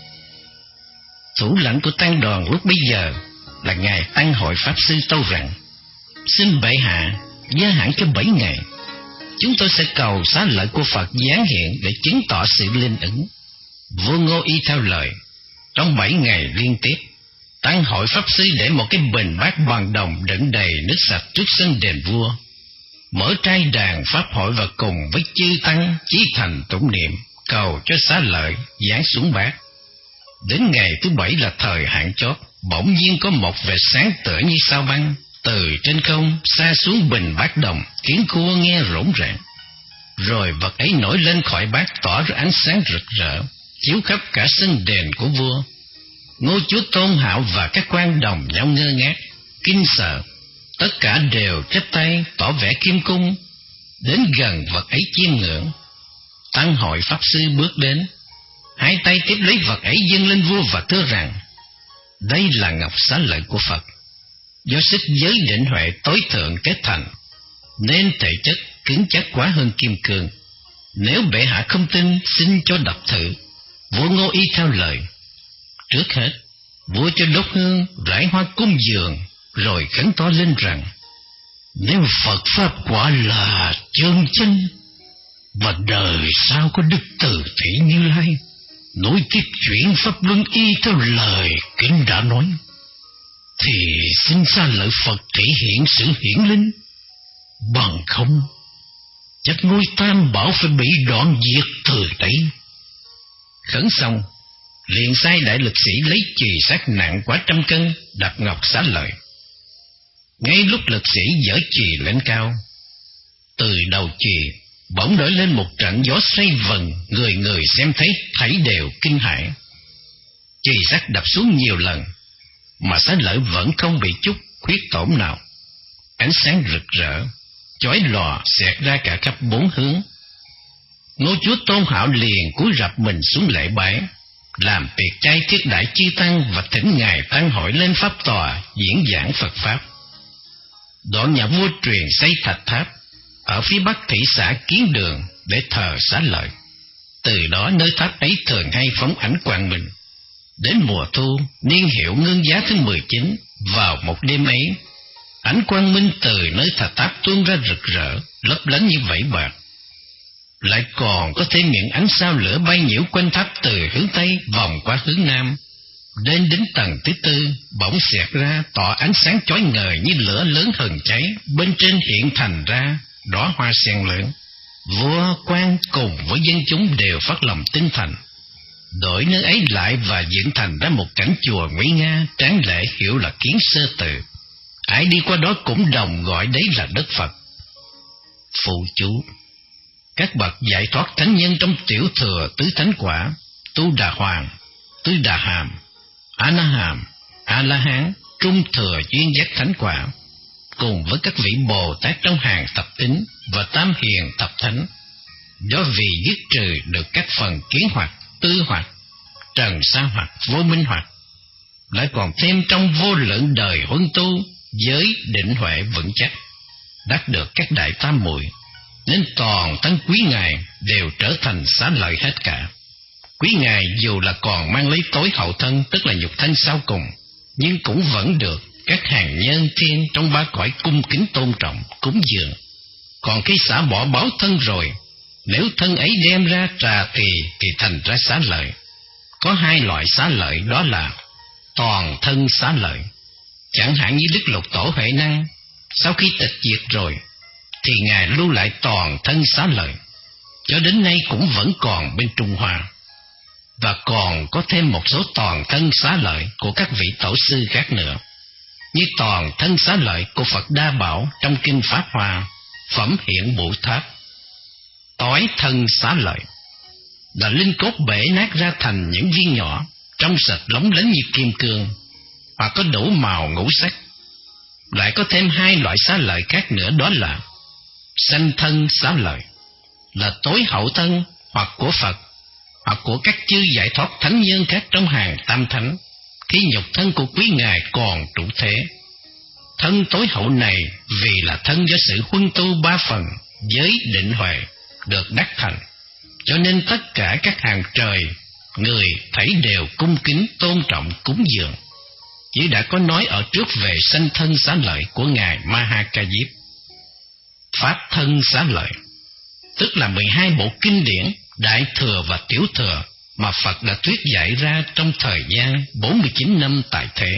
Thủ lãnh của tăng đoàn lúc bấy giờ là ngài Tăng Hội Pháp Sư tâu rằng: xin bệ hạ gia hạn cho bảy ngày, chúng tôi sẽ cầu xá lợi của Phật giáng hiện để chứng tỏ sự linh ứng. Vua Ngô y theo lời. Trong bảy ngày liên tiếp, Tăng Hội Pháp Sư để một cái bình bát bằng đồng đựng đầy nước sạch trước sân đền vua, mở trai đàn pháp hội và cùng với chư tăng chí thành tụng niệm cầu cho xá lợi giáng xuống bát. Đến ngày thứ bảy là thời hạn chót, bỗng nhiên có một vệt sáng tựa như sao băng từ trên không xa xuống bình bát đồng, khiến cua nghe rỗng ràng. Rồi vật ấy nổi lên khỏi bát, tỏ ra ánh sáng rực rỡ, chiếu khắp cả sân đền của vua. Ngô chúa Tôn Hạo và các quan đồng nhau ngơ ngác, kinh sợ, tất cả đều chắp tay tỏ vẻ khiêm cung, đến gần vật ấy chiêm ngưỡng. Tăng Hội Pháp Sư bước đến, hai tay tiếp lấy vật ấy dâng lên vua và thưa rằng: đây là ngọc xá lợi của Phật, do sức giới định huệ tối thượng kết thành, nên thể chất cứng chắc quá hơn kim cương. Nếu bệ hạ không tin, xin cho đọc thử. Vua Ngô y theo lời. Trước hết, vua cho đốt hương rải hoa cúng dường, rồi khấn to lên rằng: nếu Phật pháp quả là chân chánh, và đời sau có đức Từ Thị Như Lai nối tiếp chuyển pháp luân y theo lời kinh đã nói, thì xin xá lợi Phật thể hiện sự hiển linh, bằng không chắc ngôi Tam Bảo phải bị đoạn diệt từ đây. Khấn xong, liền sai đại lực sĩ lấy chùy sắt nặng quá trăm cân đập ngọc xá lợi. Ngay lúc lực sĩ giở chùy lên cao, từ đầu chùy bỗng nổi lên một trận gió xoay vần, người người xem thấy thảy đều kinh hãi. Chùy sắt đập xuống nhiều lần, mà xá lợi vẫn không bị chút khuyết tổn nào. Ánh sáng rực rỡ, chói lòa xẹt ra cả khắp bốn hướng. Ngô chúa Tôn Hạo liền cúi rập mình xuống lễ bái, làm tiệc chay thiết đãi chư tăng và thỉnh ngài Tăng Hội lên pháp tòa diễn giảng Phật pháp. Đoạn nhà vua truyền xây thạch tháp ở phía bắc thị xã Kiến Đường để thờ xá lợi. Từ đó nơi tháp ấy thường hay phóng ánh quang minh. Đến mùa thu, niên hiệu ngân giá thứ mười chín, vào một đêm ấy, ánh quang minh từ nơi thạch tháp tuôn ra rực rỡ, lấp lánh như vảy bạc. Lại còn có thêm những ánh sao lửa bay nhiễu quanh tháp từ hướng Tây vòng qua hướng Nam. Đến đến tầng thứ tư, bỗng xẹt ra tỏ ánh sáng chói ngời như lửa lớn hừng cháy, bên trên hiện thành ra đóa hoa sen lớn. Vua quan cùng với dân chúng đều phát lòng tinh thành, đổi nơi ấy lại và dựng thành ra một cảnh chùa nguy nga tráng lệ, hiệu là Kiến Sơ Tự. Ai đi qua đó cũng đồng gọi đấy là đất Phật. Phụ chú: các bậc giải thoát thánh nhân trong tiểu thừa tứ thánh quả, Tu Đà Hoàng, Tứ Đà Hàm, A Na Hàm, A La Hán, trung thừa duyên giác thánh quả, cùng với các vị Bồ Tát trong hàng thập tín và tam hiền thập thánh, do vì dứt trừ được các phần kiến hoặc, tư hoặc, trần sa hoặc, vô minh hoặc, lại còn thêm trong vô lượng đời huân tu giới định huệ vững chắc, đắc được các đại tam muội, nên toàn thân quý ngài đều trở thành xá lợi hết cả. Quý ngài dù là còn mang lấy tối hậu thân, tức là nhục thân sau cùng, nhưng cũng vẫn được các hàng nhân thiên trong ba cõi cung kính tôn trọng, cúng dường. Còn khi xả bỏ báo thân rồi, nếu thân ấy đem ra trà thì thì thành ra xá lợi. Có hai loại xá lợi, đó là toàn thân xá lợi. Chẳng hạn như Đức Lục Tổ Huệ Năng, sau khi tịch diệt rồi thì ngài lưu lại toàn thân xá lợi, cho đến nay cũng vẫn còn bên Trung Hoa. Và còn có thêm một số toàn thân xá lợi của các vị tổ sư khác nữa, như toàn thân xá lợi của Phật Đa Bảo trong kinh Pháp Hoa, phẩm hiện Bụ Tháp. Tối thân xá lợi là linh cốt bể nát ra thành những viên nhỏ, trong sạch lóng lánh như kim cương, hoặc có đủ màu ngũ sắc. Lại có thêm hai loại xá lợi khác nữa, đó là sanh thân xá lợi, là tối hậu thân hoặc của Phật hoặc của các chư giải thoát thánh nhân khác trong hàng tam thánh, khi nhục thân của quý ngài còn trụ thế. Thân tối hậu này vì là thân do sự huân tu ba phần giới định huệ được đắc thành. Cho nên tất cả các hàng trời, người thảy đều cung kính tôn trọng cúng dường. Chỉ đã có nói ở trước về sanh thân xá lợi của Ngài Ma-ha-ca-diếp. Pháp thân xá lợi, tức là mười hai bộ kinh điển Đại Thừa và Tiểu Thừa mà Phật đã thuyết dạy ra trong thời gian bốn mươi chín năm tại thế.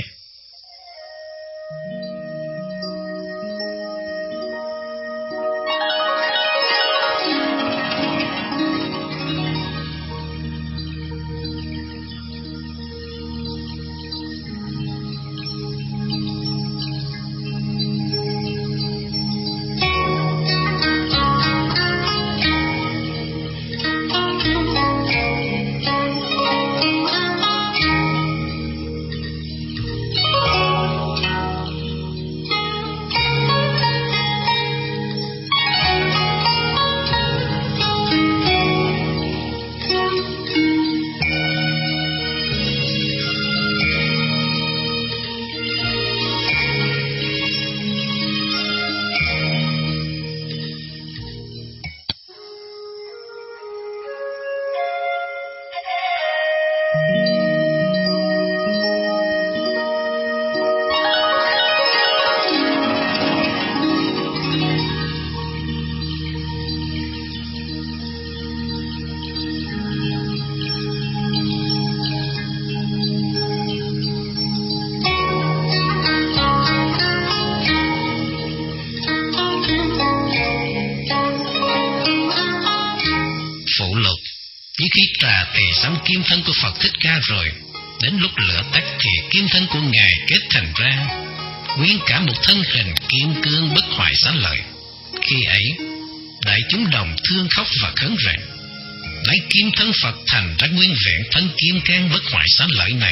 Kim thân của Phật Thích Ca rồi, đến lúc lửa tắt thì kim thân của Ngài kết thành ra, nguyên cả một thân hình kim cương bất hoại xá lợi. Khi ấy, đại chúng đồng thương khóc và khấn rằng: lấy kim thân Phật thành ra nguyên vẹn thân kim cang bất hoại xá lợi này,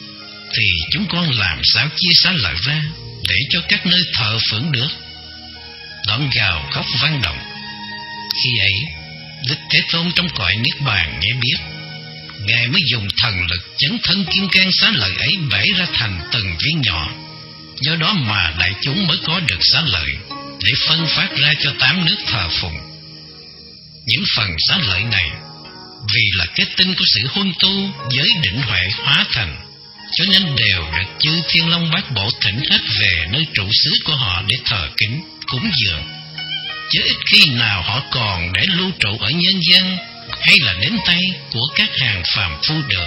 thì chúng con làm sao chia xá lợi ra để cho các nơi thờ phượng được? Đoạn gào khóc vang động. Khi ấy, Đức Thế Tôn trong cõi niết bàn nghe biết, Ngài mới dùng thần lực chấn thân kim cang xá lợi ấy bể ra thành từng viên nhỏ. Do đó mà đại chúng mới có được xá lợi để phân phát ra cho tám nước thờ phụng. Những phần xá lợi này vì là kết tinh của sự huân tu giới định huệ hóa thành, cho nên đều được chư Thiên Long Bát Bộ thỉnh hết về nơi trụ xứ của họ để thờ kính cúng dường, chứ ít khi nào họ còn để lưu trụ ở nhân gian hay là đến tay của các hàng phàm phu được.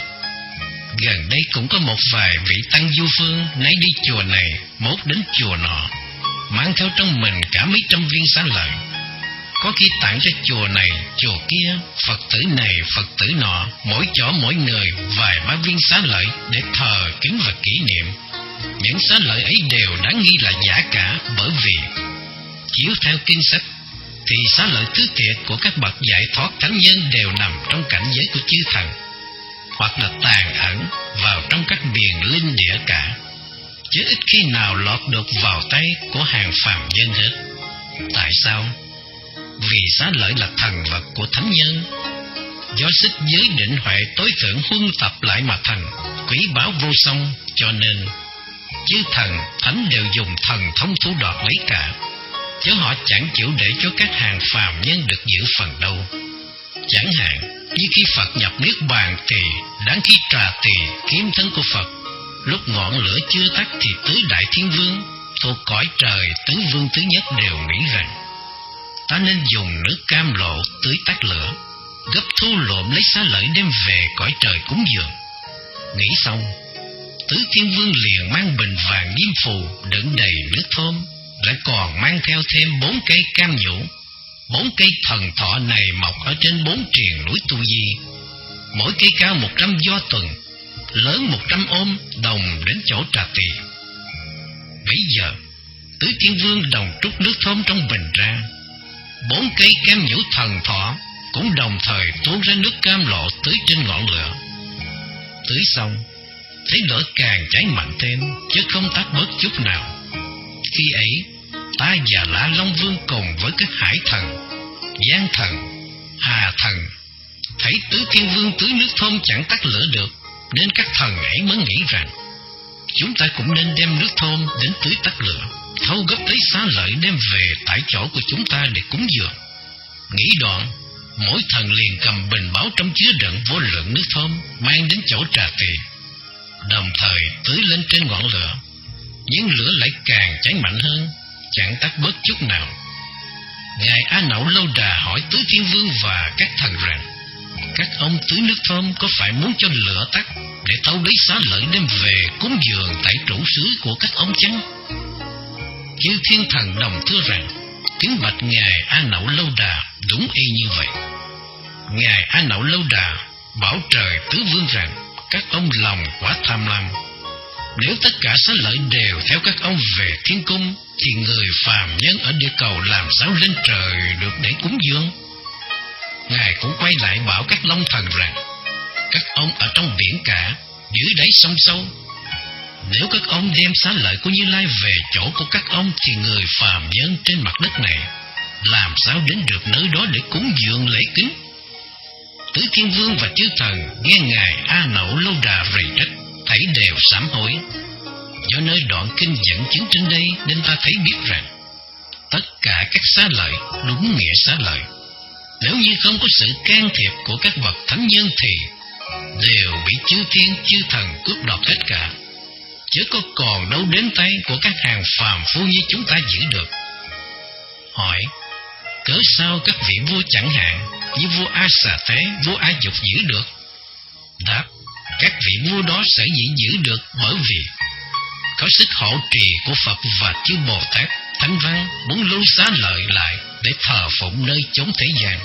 Gần đây cũng có một vài vị tăng du phương nấy đi chùa này mốt đến chùa nọ, mang theo trong mình cả mấy trăm viên xá lợi. Có khi tặng cho chùa này chùa kia, Phật tử này Phật tử nọ, mỗi chỗ mỗi người vài ba viên xá lợi để thờ kính và kỷ niệm. Những xá lợi ấy đều đáng nghi là giả cả, bởi vì chiếu theo kinh sách thì xá lợi thứ thiệt của các bậc giải thoát thánh nhân đều nằm trong cảnh giới của chư thần, hoặc là tàn ẩn vào trong các miền linh địa cả, chứ ít khi nào lọt được vào tay của hàng phàm nhân hết. Tại sao? Vì xá lợi là thần vật của thánh nhân, do sức giới định huệ tối thượng huân tập lại mà thành, quý báu vô song, cho nên chư thần thánh đều dùng thần thông thủ đoạt lấy cả, chứ họ chẳng chịu để cho các hàng phàm nhân được giữ phần đâu. Chẳng hạn như khi Phật nhập niết bàn thì đáng khi trà tỳ kiếm thân của Phật, lúc ngọn lửa chưa tắt thì tứ đại thiên vương thuộc cõi trời tứ vương thứ nhất đều nghĩ rằng ta nên dùng nước cam lộ tưới tắt lửa, gấp thu lộn lấy xá lợi đem về cõi trời cúng dường. Nghĩ xong, tứ thiên vương liền mang bình vàng diêm phù đựng đầy nước thơm, lại còn mang theo thêm bốn cây cam nhũ. Bốn cây thần thọ này mọc ở trên bốn triền núi Tu Di, mỗi cây cao một trăm do tuần, lớn một trăm ôm, đồng đến chỗ trà tỳ. Bây giờ tứ thiên vương đồng trút nước thơm trong bình ra, bốn cây cam nhũ thần thọ cũng đồng thời tuôn ra nước cam lộ tưới trên ngọn lửa. Tưới xong, thấy lửa càng cháy mạnh thêm, chứ không tắt bớt chút nào. Khi ấy, ta và Lã Long Vương cùng với các hải thần, Giang thần, Hà thần thấy tứ thiên vương tưới nước thơm chẳng tắt lửa được, nên các thần ấy mới nghĩ rằng chúng ta cũng nên đem nước thơm đến tưới tắt lửa, thâu gấp lấy xá lợi đem về tại chỗ của chúng ta để cúng dường. Nghĩ đoạn, mỗi thần liền cầm bình báu trong chứa đựng vô lượng nước thơm mang đến chỗ Trà Tỳ, đồng thời tưới lên trên ngọn lửa. Nhưng lửa lại càng cháy mạnh hơn, chẳng tắt bớt chút nào. Ngài A Nậu Lâu Đà hỏi Tứ Thiên Vương và các thần rằng: các ông tưới nước thơm có phải muốn cho lửa tắt để thâu lấy xá lợi đem về cúng dường tại trụ xứ của các ông chăng? Chư thiên thần đồng thưa rằng: kính bạch ngài A Nậu Lâu Đà, đúng y như vậy. Ngài A Nậu Lâu Đà bảo trời tứ vương rằng: các ông lòng quá tham lam. Nếu tất cả xá lợi đều theo các ông về thiên cung, thì người phàm nhân ở địa cầu làm sao lên trời được để cúng dường? Ngài cũng quay lại bảo các long thần rằng: các ông ở trong biển cả, dưới đáy sông sâu, nếu các ông đem xá lợi của Như Lai về chỗ của các ông, thì người phàm nhân trên mặt đất này làm sao đến được nơi đó để cúng dường lễ kính? Tứ Thiên Vương và chư thần nghe ngài A Nậu Lâu Đà rầy trách, thấy đều sám hối. Do nơi đoạn kinh dẫn chứng trên đây nên ta thấy biết rằng tất cả các xá lợi đúng nghĩa xá lợi, nếu như không có sự can thiệp của các bậc thánh nhân thì đều bị chư thiên chư thần cướp đoạt hết cả, chứ có còn đâu đến tay của các hàng phàm phu như chúng ta giữ được. Hỏi: cớ sao các vị vua chẳng hạn như vua A Xà Thế, vua A Dục giữ được? Đáp: các vị vua đó sở dĩ giữ được bởi vì có sức hộ trì của Phật và chư Bồ Tát Thánh Văn muốn lưu xá lợi lại để thờ phụng nơi chốn thế gian.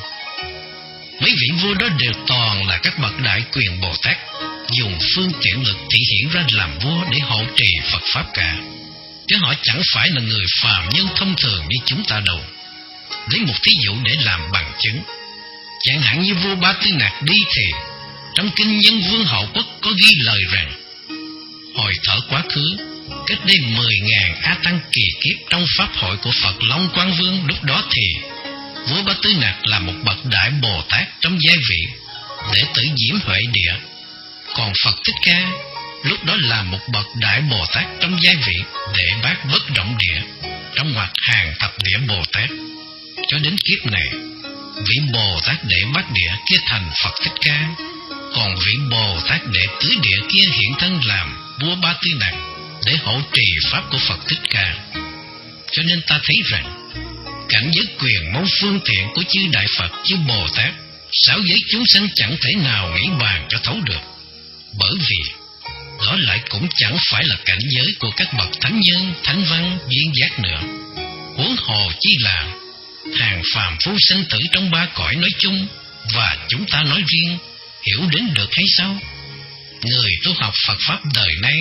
Mấy vị vua đó đều toàn là các bậc đại quyền Bồ Tát, dùng phương tiện lực thị hiện ra làm vua để hộ trì Phật Pháp cả, chứ họ chẳng phải là người phàm nhân thông thường như chúng ta đâu. Lấy một thí dụ để làm bằng chứng, chẳng hạn như vua Ba Tư Nạc đi thì trong kinh Nhân Vương Hậu Quốc có ghi lời rằng: hồi thở quá khứ, cách đây mười ngàn A Tăng kỳ kiếp trong pháp hội của Phật Long Quang Vương, lúc đó thì vua Ba Tư Nạc là một bậc đại Bồ Tát trong giai vị đệ tử Diễm Huệ Địa, còn Phật Thích Ca lúc đó là một bậc đại Bồ Tát trong giai vị đệ bát Bất Động Địa trong ngoặc hàng thập địa Bồ Tát. Cho đến kiếp này, vị Bồ Tát đệ bát địa kia thành Phật Thích Ca, còn vị Bồ Tát đệ tứ địa kia hiện thân làm vua Ba Tư Nạc để hộ trì pháp của Phật Thích Ca. Cho nên ta thấy rằng cảnh giới quyền môn phương tiện của chư Đại Phật, chư Bồ Tát, sáu giới chúng sanh chẳng thể nào nghĩ bàn cho thấu được, bởi vì đó lại cũng chẳng phải là cảnh giới của các bậc thánh nhân, thánh văn, duyên giác nữa. Huống hồ chi là hàng phàm phu sinh tử trong ba cõi nói chung và chúng ta nói riêng hiểu đến được hay sao? Người tu học Phật Pháp đời nay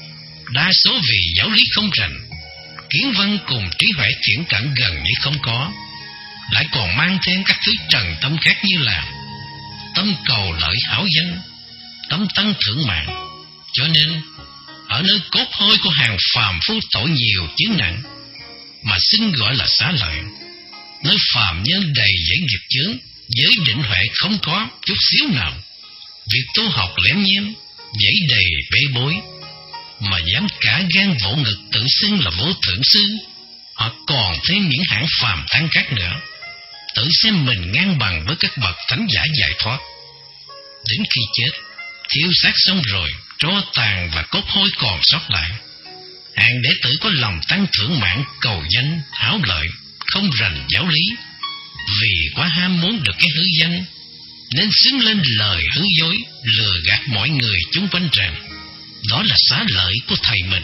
đa số vì giáo lý không rành, kiến văn cùng trí huệ thiện cận gần như không có, lại còn mang thêm các thứ trần tâm khác như là tâm cầu lợi hảo danh, tâm tăng thưởng mạng. Cho nên ở nơi cốt hôi của hàng phàm phu tội nhiều chướng nặng mà xin gọi là xá lợi. Nơi phàm nhân đầy dẫy nghiệp chướng, giới định huệ không có chút xíu nào, việc tu học lém nhem, dẫy đầy bê bối, mà dám cả gan vỗ ngực tự xưng là vô thượng sư, hoặc còn thêm những hạng phàm tăng khác nữa, tự xem mình ngang bằng với các bậc thánh giả giải thoát. Đến khi chết, thiêu xác xong rồi, tro tàn và cốt hôi còn sót lại, hàng đệ tử có lòng tăng thưởng mạng cầu danh háo lợi, không rành giáo lý, vì quá ham muốn được cái hư danh nên xứng lên lời hư dối, lừa gạt mọi người chung quanh rằng đó là xá lợi của thầy mình,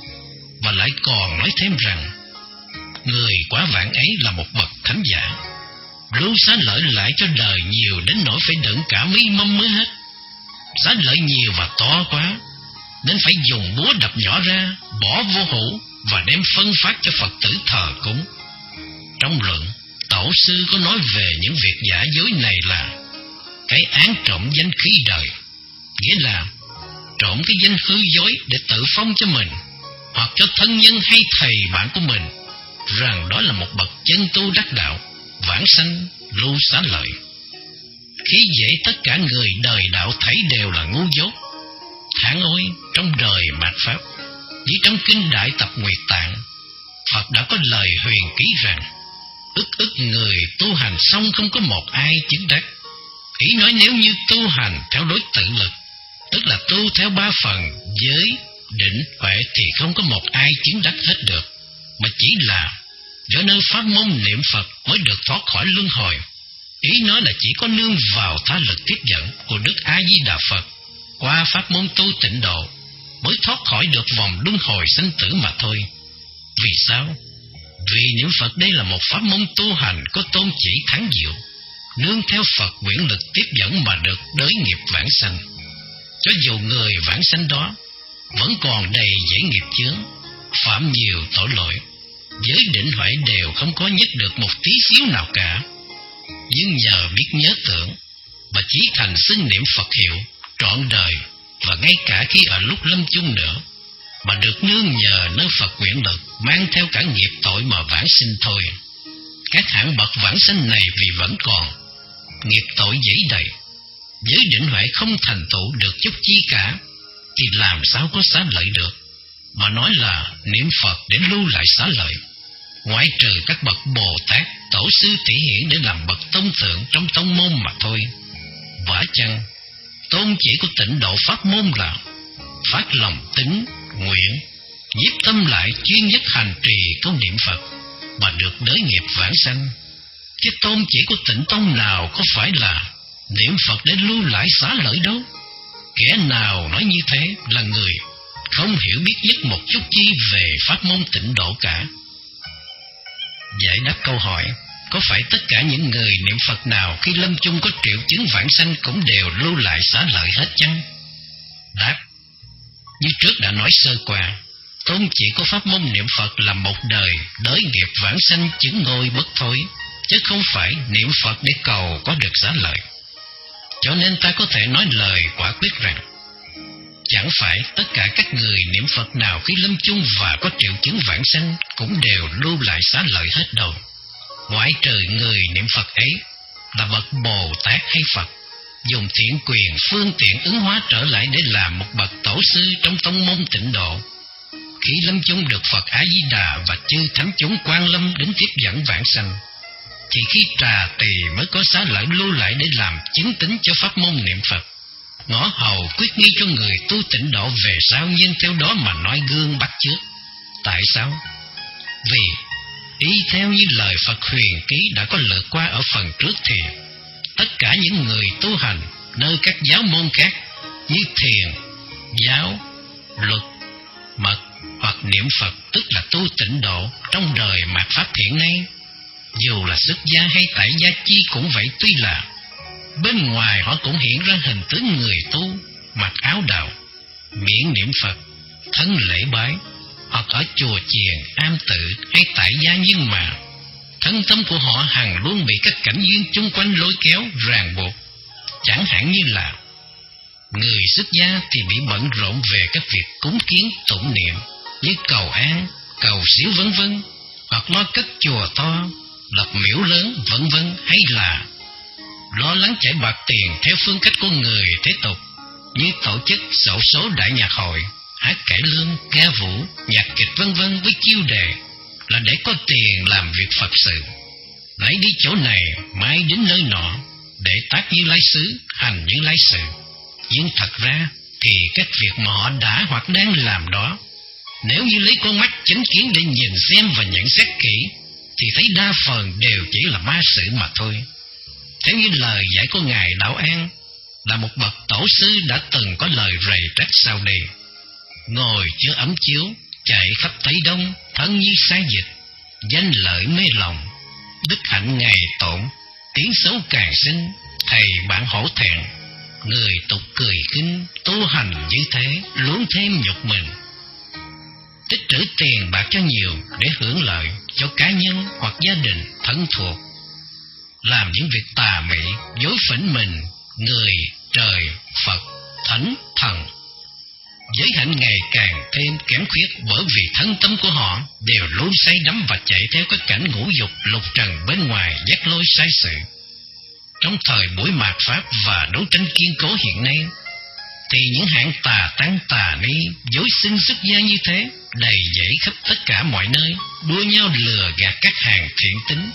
và lại còn nói thêm rằng người quá vãng ấy là một bậc thánh giả, lưu xá lợi lại cho đời nhiều đến nỗi phải đựng cả mấy mâm mới hết. Xá lợi nhiều và to quá nên phải dùng búa đập nhỏ ra, bỏ vô hũ và đem phân phát cho Phật tử thờ cúng. Trong luận, tổ sư có nói về những việc giả dối này là cái án trộm danh khí đời, nghĩa là trộm cái danh hư dối để tự phong cho mình hoặc cho thân nhân hay thầy bạn của mình rằng đó là một bậc chân tu đắc đạo, vãng sanh lưu xá lợi. Khi dễ tất cả người đời đạo thấy đều là ngu dốt. Thản ôi, trong đời mạt Pháp, như trong kinh Đại Tập Nguyệt Tạng, Phật đã có lời huyền ký rằng ức ức người tu hành xong không có một ai chứng đắc. Ý nói nếu như tu hành theo lối tự lực, tức là tu theo ba phần giới, định, huệ, thì không có một ai chứng đắc hết được, mà chỉ là do nơi pháp môn niệm Phật mới được thoát khỏi luân hồi. Ý nói là chỉ có nương vào tha lực tiếp dẫn của Đức A Di Đà Phật qua pháp môn tu tịnh độ mới thoát khỏi được vòng luân hồi sanh tử mà thôi. Vì sao? Vì niệm Phật đây là một pháp môn tu hành có tôn chỉ thắng diệu, nương theo Phật nguyện lực tiếp dẫn mà được đới nghiệp vãng sanh. Cho dù người vãng sanh đó vẫn còn đầy dẫy nghiệp chướng, phạm nhiều tội lỗi, giới định huệ đều không có nhất được một tí xíu nào cả, nhưng nhờ biết nhớ tưởng và chỉ thành xưng niệm Phật hiệu trọn đời, và ngay cả khi ở lúc lâm chung nữa, mà được nương nhờ nơi Phật nguyện lực mang theo cả nghiệp tội mà vãng sinh thôi. Các hạng bậc vãng sinh này vì vẫn còn nghiệp tội dẫy đầy, giới định huệ không thành tựu được chút chi cả, thì làm sao có xá lợi được, mà nói là niệm Phật để lưu lại xá lợi. Ngoại trừ các bậc Bồ Tát, Tổ sư tỷ hiển để làm bậc tôn thượng trong tông môn mà thôi. Vả chăng tôn chỉ của tịnh độ pháp môn là phát lòng tín nguyện, nhiếp tâm lại chuyên nhất hành trì câu niệm Phật mà được đới nghiệp vãng sanh. Chứ tôn chỉ của tịnh tông nào có phải là niệm Phật để lưu lại xá lợi đâu. Kẻ nào nói như thế là người không hiểu biết nhất một chút chi về pháp môn tịnh độ cả. Giải đáp câu hỏi, có phải tất cả những người niệm Phật nào khi lâm chung có triệu chứng vãng sanh cũng đều lưu lại xá lợi hết chăng? Đáp, như trước đã nói sơ qua, tôn chỉ của pháp môn niệm Phật là một đời đới nghiệp vãng sanh chứng ngôi bất thối, chứ không phải niệm Phật để cầu có được xá lợi. Cho nên ta có thể nói lời quả quyết rằng chẳng phải tất cả các người niệm Phật nào khi lâm chung và có triệu chứng vãng sanh cũng đều lưu lại xá lợi hết đâu. Ngoại trừ người niệm Phật ấy là bậc Bồ Tát hay Phật dùng thiện quyền phương tiện ứng hóa trở lại để làm một bậc tổ sư trong tông môn tịnh độ. Khi lâm chung được Phật A Di Đà và chư thánh chúng Quan Lâm đến tiếp dẫn vãng sanh, thì khi trà tỳ mới có xá lợi lưu lại để làm chứng tín cho pháp môn niệm Phật. Ngõ hầu quyết nghi cho người tu tịnh độ về sau nhiên theo đó mà nói gương bắt chước. Tại sao? Vì ý theo như lời Phật huyền ký đã có lược qua ở phần trước thì tất cả những người tu hành nơi các giáo môn khác như thiền, giáo, luật, mật hoặc niệm Phật, tức là tu tịnh độ trong đời mạt pháp hiện nay, dù là xuất gia hay tại gia chi cũng vậy, tuy là bên ngoài họ cũng hiện ra hình tướng người tu, mặc áo đạo, miệng niệm Phật, thân lễ bái, hoặc ở chùa chiền, am tự hay tại gia, nhưng mà thân tâm của họ hằng luôn bị các cảnh duyên chung quanh lôi kéo ràng buộc. Chẳng hạn như là người xuất gia thì bị bận rộn về các việc cúng kiến tụng niệm như cầu an, cầu xíu vân vân, hoặc lo cất chùa to, lập miếu lớn vân vân, hay là lo lắng chảy bạc tiền theo phương cách của người thế tục như tổ chức xổ số đại nhạc hội, hát cải lương, ca vũ, nhạc kịch vân vân với chiêu đề là để có tiền làm việc Phật sự, lấy đi chỗ này mai đến nơi nọ để tác Như Lai xứ, hành Như Lai sự. Nhưng thật ra thì các việc mà họ đã hoặc đang làm đó, nếu như lấy con mắt chánh kiến để nhìn xem và nhận xét kỹ, thì thấy đa phần đều chỉ là ma sự mà thôi. Theo như lời dạy của Ngài Đạo An, là một bậc tổ sư đã từng có lời rầy trách sau đây: ngồi chưa ấm chiếu, chạy khắp Tây Đông, thân như sai dịch, danh lợi mê lòng, đức hạnh ngày tổn, tiếng xấu càng sinh, thầy bạn hổ thẹn, người tục cười kinh, tu hành như thế, luống thêm nhục mình. Tích trữ tiền bạc cho nhiều để hưởng lợi cho cá nhân hoặc gia đình thân thuộc, làm những việc tà mị, dối phỉnh mình, người, trời, Phật, thánh, thần. Giới hạnh ngày càng thêm kém khuyết, bởi vì thân tâm của họ đều luôn say đắm và chạy theo các cảnh ngũ dục lục trần bên ngoài dắt lối sai sự. Trong thời buổi mạt pháp và đấu tranh kiên cố hiện nay, thì những hạng tà tán tà ni dối xin xuất gia như thế đầy dẫy khắp tất cả mọi nơi, đua nhau lừa gạt các hàng thiện tín,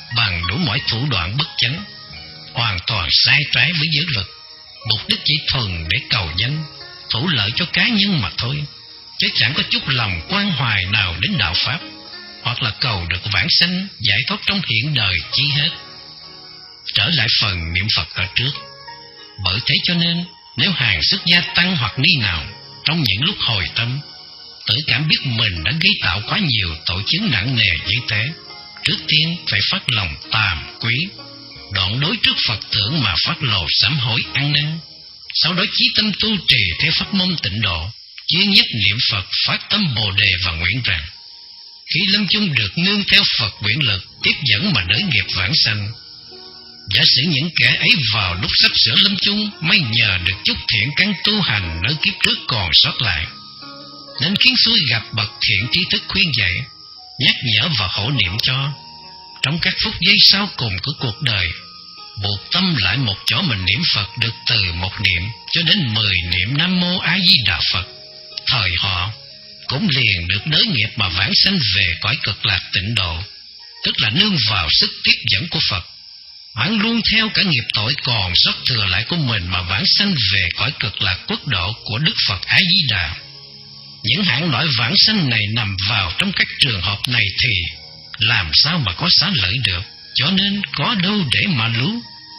bằng đủ mọi thủ đoạn bất chánh, hoàn toàn sai trái với giới luật, mục đích chỉ thuần để cầu danh, thủ lợi cho cá nhân mà thôi, chứ chẳng có chút lòng quan hoài nào đến đạo pháp, hoặc là cầu được vãng sanh giải thoát trong hiện đời chi hết. Trở lại phần niệm Phật ở trước, bởi thế cho nên nếu hàng xuất gia tăng hoặc ni nào trong những lúc hồi tâm tự cảm biết mình đã gây tạo quá nhiều tội chứng nặng nề như thế, trước tiên phải phát lòng tàm quý, đoạn đối trước Phật tượng mà phát lộ sám hối ăn năn, sau đó chí tâm tu trì theo pháp môn tịnh độ, chuyên nhất niệm Phật, phát tâm Bồ đề và nguyện rằng khi lâm chung được nương theo Phật nguyện lực tiếp dẫn mà đới nghiệp vãng sanh. Giả sử những kẻ ấy vào lúc sắp sửa lâm chung mới nhờ được chút thiện căn tu hành nơi kiếp trước còn sót lại, nên khiến xuôi gặp bậc thiện tri thức khuyên dạy, nhắc nhở và hộ niệm cho. Trong các phút giây sau cùng của cuộc đời, buộc tâm lại một chỗ mình niệm Phật được từ một niệm cho đến mười niệm Nam Mô A Di Đà Phật, thời họ cũng liền được đới nghiệp mà vãng sanh về cõi cực lạc tịnh độ, tức là nương vào sức tiếp dẫn của Phật, hắn luôn theo cả nghiệp tội còn sót thừa lại của mình mà vãng sanh về cõi cực lạc quốc độ của Đức Phật A Di Đà. Những hạng loại vãng sanh này nằm vào trong các trường hợp này thì làm sao mà có xá lợi được, cho nên có đâu để mà lú.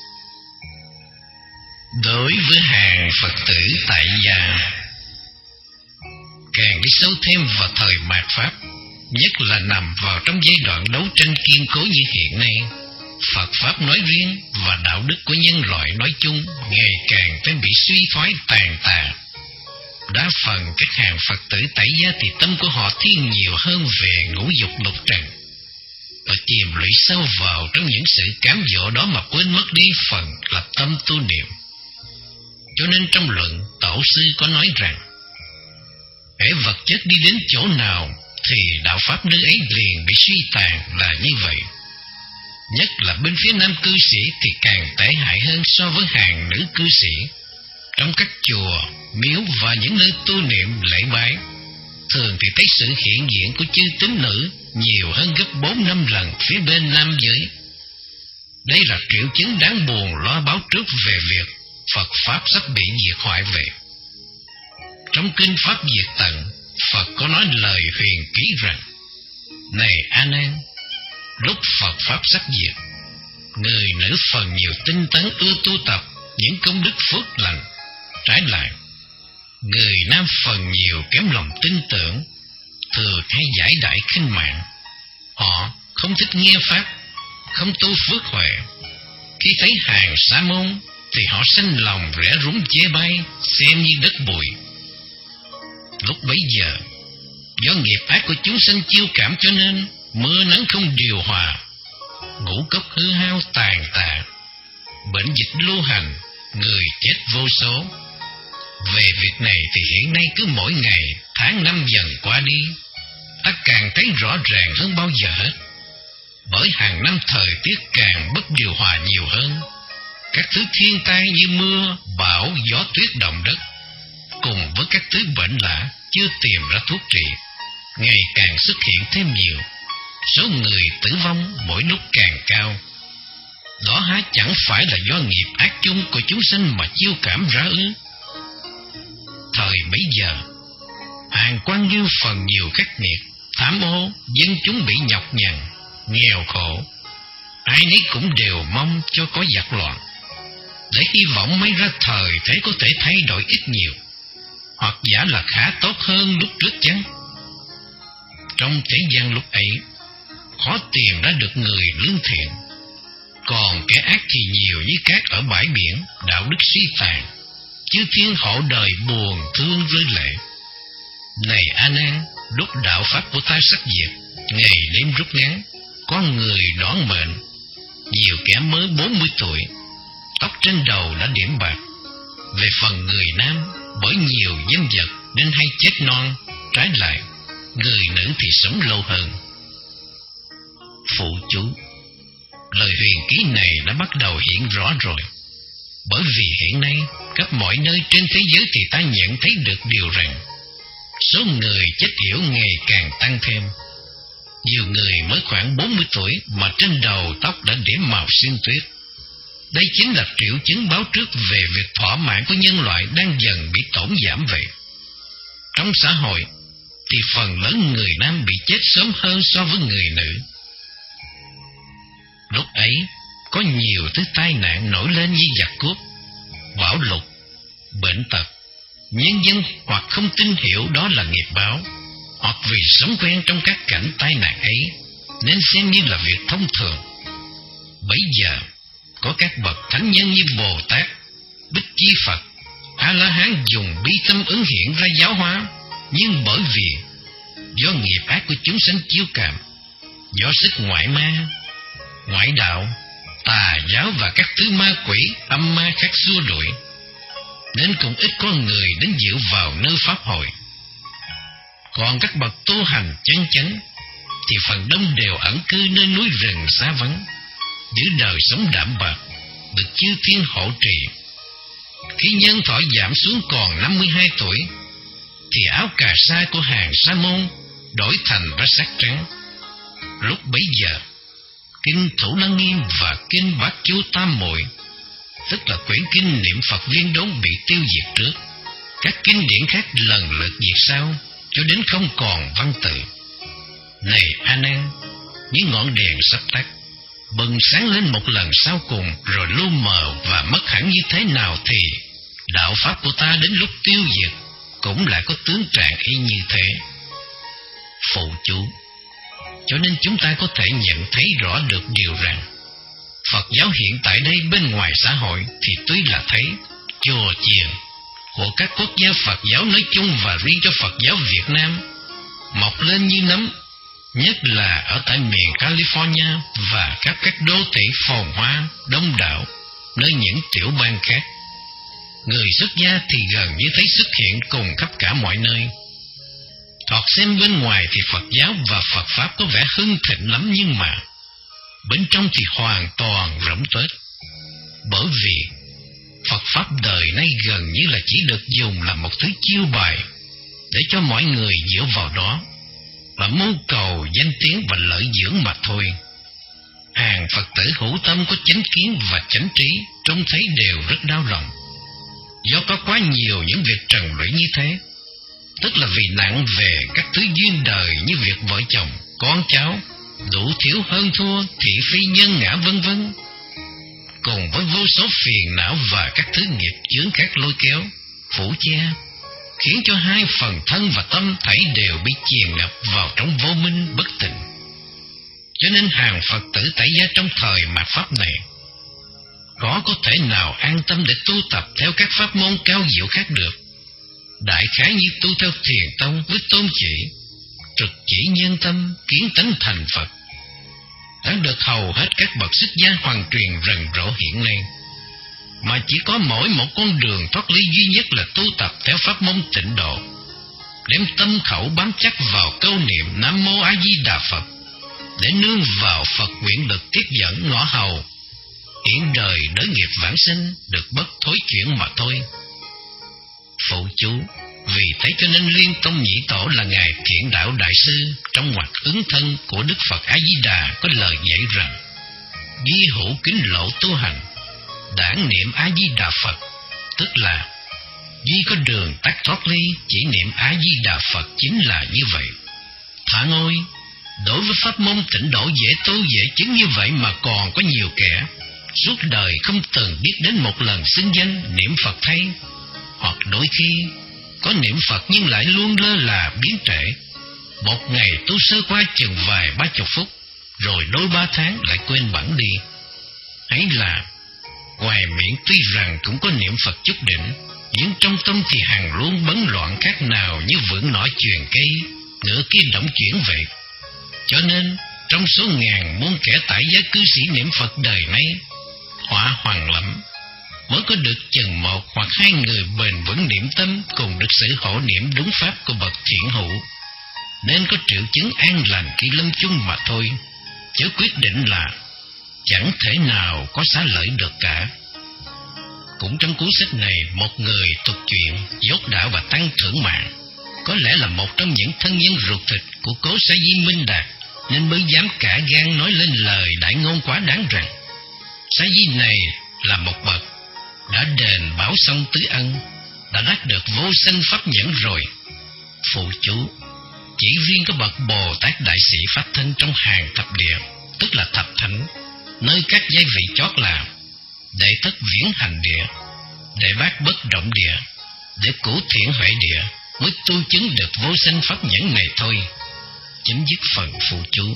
Đối với hàng Phật tử tại gia, càng đi sâu thêm vào thời mạt Pháp, nhất là nằm vào trong giai đoạn đấu tranh kiên cố như hiện nay, Phật Pháp nói riêng và đạo đức của nhân loại nói chung ngày càng thêm bị suy thoái tàn tạ. Đa phần các hàng Phật tử tại gia thì tâm của họ thiên nhiều hơn về ngũ dục lục trần, và chìm lụy sâu vào trong những sự cám dỗ đó mà quên mất đi phần lập tâm tu niệm. Cho nên trong luận, Tổ sư có nói rằng hễ vật chất đi đến chỗ nào thì đạo pháp nơi ấy liền bị suy tàn là như vậy. Nhất là bên phía nam cư sĩ thì càng tệ hại hơn so với hàng nữ cư sĩ. Trong các chùa, miếu và những nơi tu niệm lễ bái, thường thì thấy sự hiện diện của chư tín nữ nhiều hơn gấp bốn năm lần phía bên nam giới. Đây là triệu chứng đáng buồn lo báo trước về việc Phật Pháp sắp bị diệt hoại về. Trong kinh Pháp Diệt Tận, Phật có nói lời huyền ký rằng: này A Nan, lúc Phật Pháp sắp diệt, người nữ phần nhiều tinh tấn ưa tu tập những công đức phước lành. Trái lại, người nam phần nhiều kém lòng tin tưởng, thường hay giải đại khinh mạng. Họ không thích nghe Pháp, không tu phước huệ. Khi thấy hàng sa môn thì họ sanh lòng rẽ rúng chê bai, xem như đất bụi. Lúc bấy giờ, do nghiệp ác của chúng sanh chiêu cảm cho nên mưa nắng không điều hòa, ngũ cốc hư hao tàn tạ, bệnh dịch lưu hành, người chết vô số. Về việc này thì hiện nay cứ mỗi ngày, tháng năm dần qua đi, ta càng thấy rõ ràng hơn bao giờ hết. Bởi hàng năm thời tiết càng bất điều hòa nhiều hơn, các thứ thiên tai như mưa, bão, gió tuyết động đất, cùng với các thứ bệnh lạ chưa tìm ra thuốc trị, ngày càng xuất hiện thêm nhiều. Số người tử vong mỗi lúc càng cao. Đó há chẳng phải là do nghiệp ác chung của chúng sanh mà chiêu cảm ra ư? Thời bấy giờ, hàng quan liêu phần nhiều khắc nghiệt, tham ô, dân chúng bị nhọc nhằn, nghèo khổ. Ai nấy cũng đều mong cho có giặc loạn, để hy vọng mấy ra thời thế có thể thay đổi ít nhiều, hoặc giả là khá tốt hơn lúc trước chăng? Trong thế gian lúc ấy, khó tìm ra được người lương thiện, còn kẻ ác thì nhiều như cát ở bãi biển, đạo đức suy tàn, chư thiên hộ đời buồn thương rơi lệ. Này A Nan, lúc đạo pháp của ta sắp diệt, ngày đêm rút ngắn, có người đoán mệnh. Nhiều kẻ mới bốn mươi tuổi, tóc trên đầu đã điểm bạc. Về phần người nam, bởi nhiều dâm vật nên hay chết non. Trái lại, người nữ thì sống lâu hơn. Phụ chú, lời huyền ký này đã bắt đầu hiện rõ rồi. Bởi vì hiện nay, khắp mọi nơi trên thế giới thì ta nhận thấy được điều rằng số người chết yểu ngày càng tăng thêm. Nhiều người mới khoảng bốn mươi tuổi mà trên đầu tóc đã điểm màu xương tuyết. Đây chính là triệu chứng báo trước về việc thỏa mãn của nhân loại đang dần bị tổn giảm vậy. Trong xã hội thì phần lớn người nam bị chết sớm hơn so với người nữ. Lúc ấy có nhiều thứ tai nạn nổi lên như giặc cướp, bão lụt, bệnh tật. Nhân dân hoặc không tin hiểu đó là nghiệp báo, hoặc vì sống quen trong các cảnh tai nạn ấy nên xem như là việc thông thường. Bấy giờ có các bậc thánh nhân như Bồ Tát, Bích Chi Phật, A-la-hán dùng bi tâm ứng hiện ra giáo hóa, nhưng bởi vì do nghiệp ác của chúng sanh chiếu cảm, do sức ngoại ma, ngoại đạo, tà giáo và các thứ ma quỷ âm ma khác xua đuổi, nên cũng ít có người đến dự vào nơi pháp hội. Còn các bậc tu hành chân chánh thì phần đông đều ẩn cư nơi núi rừng xa vắng, giữ đời sống đạm bạc, được chư thiên hộ trì. Khi nhân thọ giảm xuống còn năm mươi hai tuổi thì áo cà sa của hàng sa môn đổi thành ra sắc trắng. Lúc bấy giờ kinh Thủ Lăng Nghiêm và kinh Bát Chú Tam Muội, tức là quyển kinh niệm Phật viên đốn, bị tiêu diệt trước. Các kinh điển khác lần lượt diệt sau, cho đến không còn văn tự. Này A Nan, những ngọn đèn sắp tắt, bừng sáng lên một lần sau cùng rồi lu mờ và mất hẳn như thế nào thì đạo pháp của ta đến lúc tiêu diệt cũng lại có tướng trạng y như thế. Phụ chú. Cho nên chúng ta có thể nhận thấy rõ được điều rằng Phật giáo hiện tại đây bên ngoài xã hội thì tuy là thấy chùa chiền của các quốc gia Phật giáo nói chung và riêng cho Phật giáo Việt Nam mọc lên như nấm, nhất là ở tại miền California và các các đô thị phồn hoa đông đảo nơi những tiểu bang khác. Người xuất gia thì gần như thấy xuất hiện cùng khắp cả mọi nơi. Thoạt xem bên ngoài thì Phật giáo và Phật Pháp có vẻ hưng thịnh lắm, nhưng mà bên trong thì hoàn toàn rỗng tuếch. Bởi vì Phật Pháp đời nay gần như là chỉ được dùng là một thứ chiêu bài để cho mọi người dựa vào đó và mưu cầu danh tiếng và lợi dưỡng mà thôi. Hàng Phật tử hữu tâm có chánh kiến và chánh trí trông thấy đều rất đau lòng, do có quá nhiều những việc trần lũy như thế, tức là vì nặng về các thứ duyên đời như việc vợ chồng, con cháu, đủ thiếu hơn thua, thị phi nhân ngã vân vân, cùng với vô số phiền não và các thứ nghiệp chướng khác lôi kéo, phủ che, khiến cho hai phần thân và tâm thảy đều bị chìm ngập vào trong vô minh bất tịnh. Cho nên hàng Phật tử tại gia trong thời mạt Pháp này khó có thể nào an tâm để tu tập theo các pháp môn cao diệu khác được. Đại khái như tu theo Thiền Tông với tôn chỉ trực chỉ nhân tâm, kiến tánh thành Phật, đã được hầu hết các bậc xuất gia hoàn truyền rần rộ hiện nay, mà chỉ có mỗi một con đường thoát ly duy nhất là tu tập theo pháp môn tịnh độ, đem tâm khẩu bám chắc vào câu niệm Nam Mô A Di Đà Phật để nương vào Phật nguyện lực tiếp dẫn ngõ hầu, hiện đời đới nghiệp vãng sinh được bất thối chuyển mà thôi. Phụ chú. Vì thế cho nên Liên Tông Nhĩ Tổ là ngài Thiện Đạo Đại Sư trong ngoặc ứng thân của Đức Phật A Di Đà có lời dạy rằng: Di hữu kính lộ tu hành, đản niệm A Di Đà Phật, tức là duy có đường tắt thoát ly, chỉ niệm A Di Đà Phật chính là như vậy. Thả ngôi, đối với pháp môn tịnh độ dễ tu dễ chứng như vậy mà còn có nhiều kẻ suốt đời không từng biết đến một lần xưng danh niệm Phật thay, hoặc đôi khi có niệm Phật nhưng lại luôn lơ là biến trễ. Một ngày tu sơ qua chừng vài ba chục phút, rồi đôi ba tháng lại quên bẵng đi. Ấy là ngoài miệng tuy rằng cũng có niệm Phật chút đỉnh, nhưng trong tâm thì hằng luôn bấn loạn khác nào như vượng nỏ chuyền cây, ngựa kia động chuyển vậy. Cho nên trong số ngàn muôn kẻ tại gia cư sĩ niệm Phật đời nay, họa hoàng lắm, mới có được chừng một hoặc hai người bền vững niệm tâm cùng được sự hộ niệm đúng pháp của bậc thiện hữu, nên có triệu chứng an lành khi lâm chung mà thôi, chứ quyết định là chẳng thể nào có xá lợi được cả. Cũng trong cuốn sách này, một người thuật chuyện dốt đạo và tăng thưởng mạng, có lẽ là một trong những thân nhân ruột thịt của cố Sa Di Minh Đạt, nên mới dám cả gan nói lên lời đại ngôn quá đáng rằng Sa Di này là một bậc đã đền báo xong tứ ân, đã đắc được vô sanh pháp nhẫn rồi. Phụ chú, chỉ riêng có bậc Bồ Tát đại sĩ pháp thân trong hàng thập địa, tức là thập thánh, nơi các giai vị chót là đệ thất viễn hành địa, đệ bát bất động địa, đệ cửu thiện huệ địa, mới tu chứng được vô sanh pháp nhẫn này thôi. Chấm dứt phần phụ chú.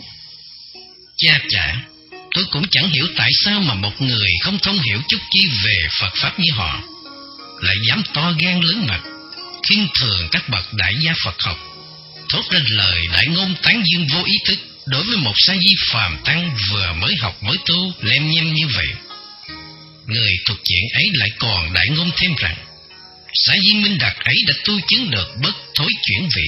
Cha chả, tôi cũng chẳng hiểu tại sao mà một người không thông hiểu chút chi về Phật pháp như họ lại dám to gan lớn mật, khinh thường các bậc đại gia Phật học, thốt ra lời đại ngôn tán dương vô ý thức đối với một sa di phàm tăng vừa mới học mới tu lem nhem như vậy. Người thuộc chuyện ấy lại còn đại ngôn thêm rằng Sa di Minh Đạt ấy đã tu chứng được bất thối chuyển vị.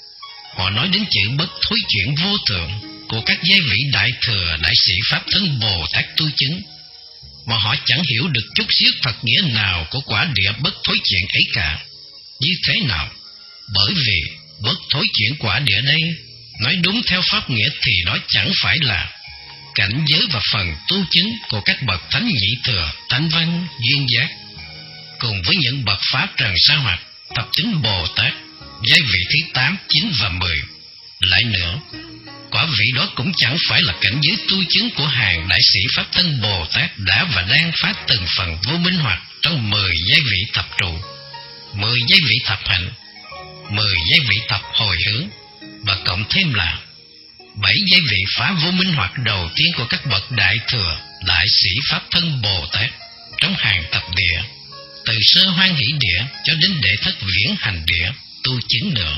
Họ nói đến chữ bất thối chuyển vô thượng của các giai vị đại thừa đại sĩ pháp thân Bồ Tát tu chứng, mà họ chẳng hiểu được chút xíu Phật nghĩa nào của quả địa bất thối chuyển ấy cả. Như thế nào? Bởi vì bất thối chuyển quả địa đây, nói đúng theo pháp nghĩa thì nó chẳng phải là cảnh giới và phần tu chứng của các bậc thánh nhị thừa, thanh văn, duyên giác, cùng với những bậc pháp trần sa hoạt, thập tính Bồ Tát, giai vị thứ tám, chín và mười. Lại nữa, quả vị đó cũng chẳng phải là cảnh giới tu chứng của hàng đại sĩ pháp thân Bồ Tát đã và đang phát từng phần vô minh hoạt trong mười giai vị thập trụ, mười giai vị thập hạnh, mười giai vị thập hồi hướng, và cộng thêm là bảy giai vị phá vô minh hoạt đầu tiên của các bậc đại thừa đại sĩ pháp thân Bồ Tát trong hàng thập địa, từ sơ hoan hỷ địa cho đến đệ thất viễn hành địa tu chứng nữa.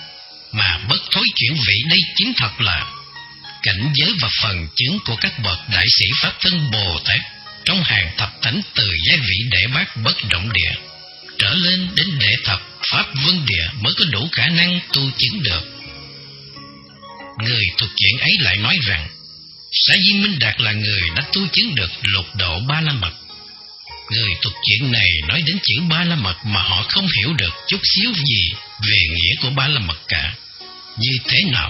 Mà bất thối chuyển vị đây chính thật là cảnh giới và phần chứng của các bậc đại sĩ pháp thân Bồ Tát trong hàng thập thánh, từ giai vị đệ bát bất động địa trở lên đến đệ thập pháp vân địa mới có đủ khả năng tu chứng được. Người thuộc chuyện ấy lại nói rằng Sa Di Minh Đạt là người đã tu chứng được lục độ ba la mật. Người thuộc chuyện này nói đến chữ ba la mật mà họ không hiểu được chút xíu gì về nghĩa của ba la mật cả. Như thế nào?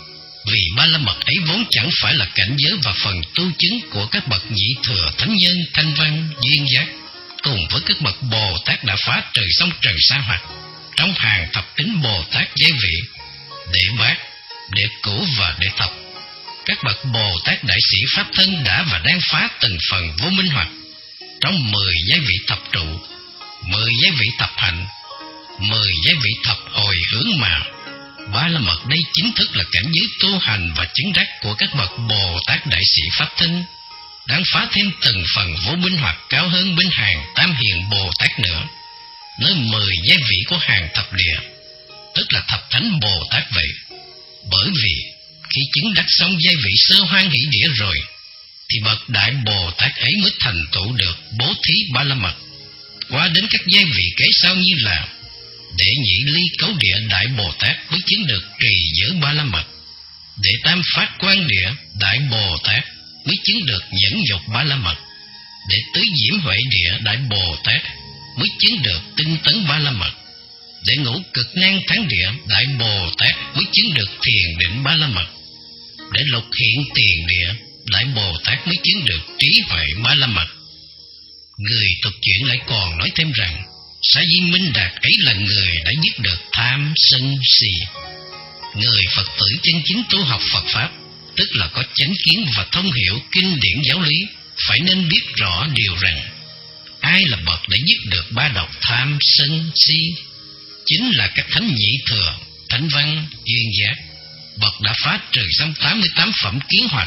Vì ba la mật ấy vốn chẳng phải là cảnh giới và phần tu chứng của các bậc nhị thừa thánh nhân, thanh văn, duyên giác, cùng với các bậc Bồ Tát đã phá trừ xong trần sa hoạt trong hàng thập tính Bồ Tát giai vị đệ bát, đệ cửu và đệ thập. Các bậc Bồ Tát đại sĩ pháp thân đã và đang phá từng phần vô minh hoạt trong mười giai vị thập trụ, mười giai vị thập hạnh, mười giai vị thập hồi hướng. Mà ba la mật đây chính thức là cảnh giới tu hành và chứng đắc của các bậc Bồ Tát đại sĩ pháp thân, đang phá thêm từng phần vô minh hoạt cao hơn bên hàng tam hiền Bồ Tát nữa, nơi mười giai vị của hàng thập địa, tức là thập thánh Bồ Tát vậy. Bởi vì khi chứng đắc xong giai vị sơ hoan hỷ địa rồi, thì bậc đại Bồ Tát ấy mới thành tựu được bố thí ba la mật, qua đến các giai vị kế sau như là đệ nhị ly cấu địa đại Bồ Tát mới chứng được trì giới ba la mật, đệ tam phát quan địa đại Bồ Tát mới chứng được nhẫn dục ba la mật, đệ tứ diễm huệ địa đại Bồ Tát mới chứng được tinh tấn ba la mật, đệ ngũ cực năng thắng địa đại Bồ Tát mới chứng được thiền định ba la mật, để lục hiện tiền địa đại Bồ Tát mới chứng được trí huệ ba la mật. Người tục chuyện lại còn nói thêm rằng Sa Di Minh Đạt ấy là người đã dứt được tham sân si. Người Phật tử chân chính tu học Phật pháp, tức là có chánh kiến và thông hiểu kinh điển giáo lý, phải nên biết rõ điều rằng ai là bậc đã dứt được ba độc tham sân si, chính là các thánh nhị thừa, thánh văn, duyên giác, bậc đã phá trừ xong tám mươi tám phẩm kiến hoạt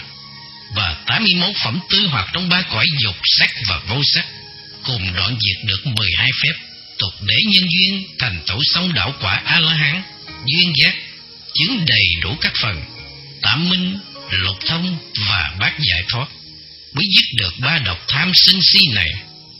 và tám mươi mốt phẩm tư hoạt trong ba cõi dục sắc và vô sắc, cùng đoạn diệt được mười hai phép tục để nhân duyên, thành tựu xong đạo quả A La Hán, duyên giác, chứng đầy đủ các phần tám minh, lục thông và bát giải thoát, mới dứt được ba độc tham sân si này.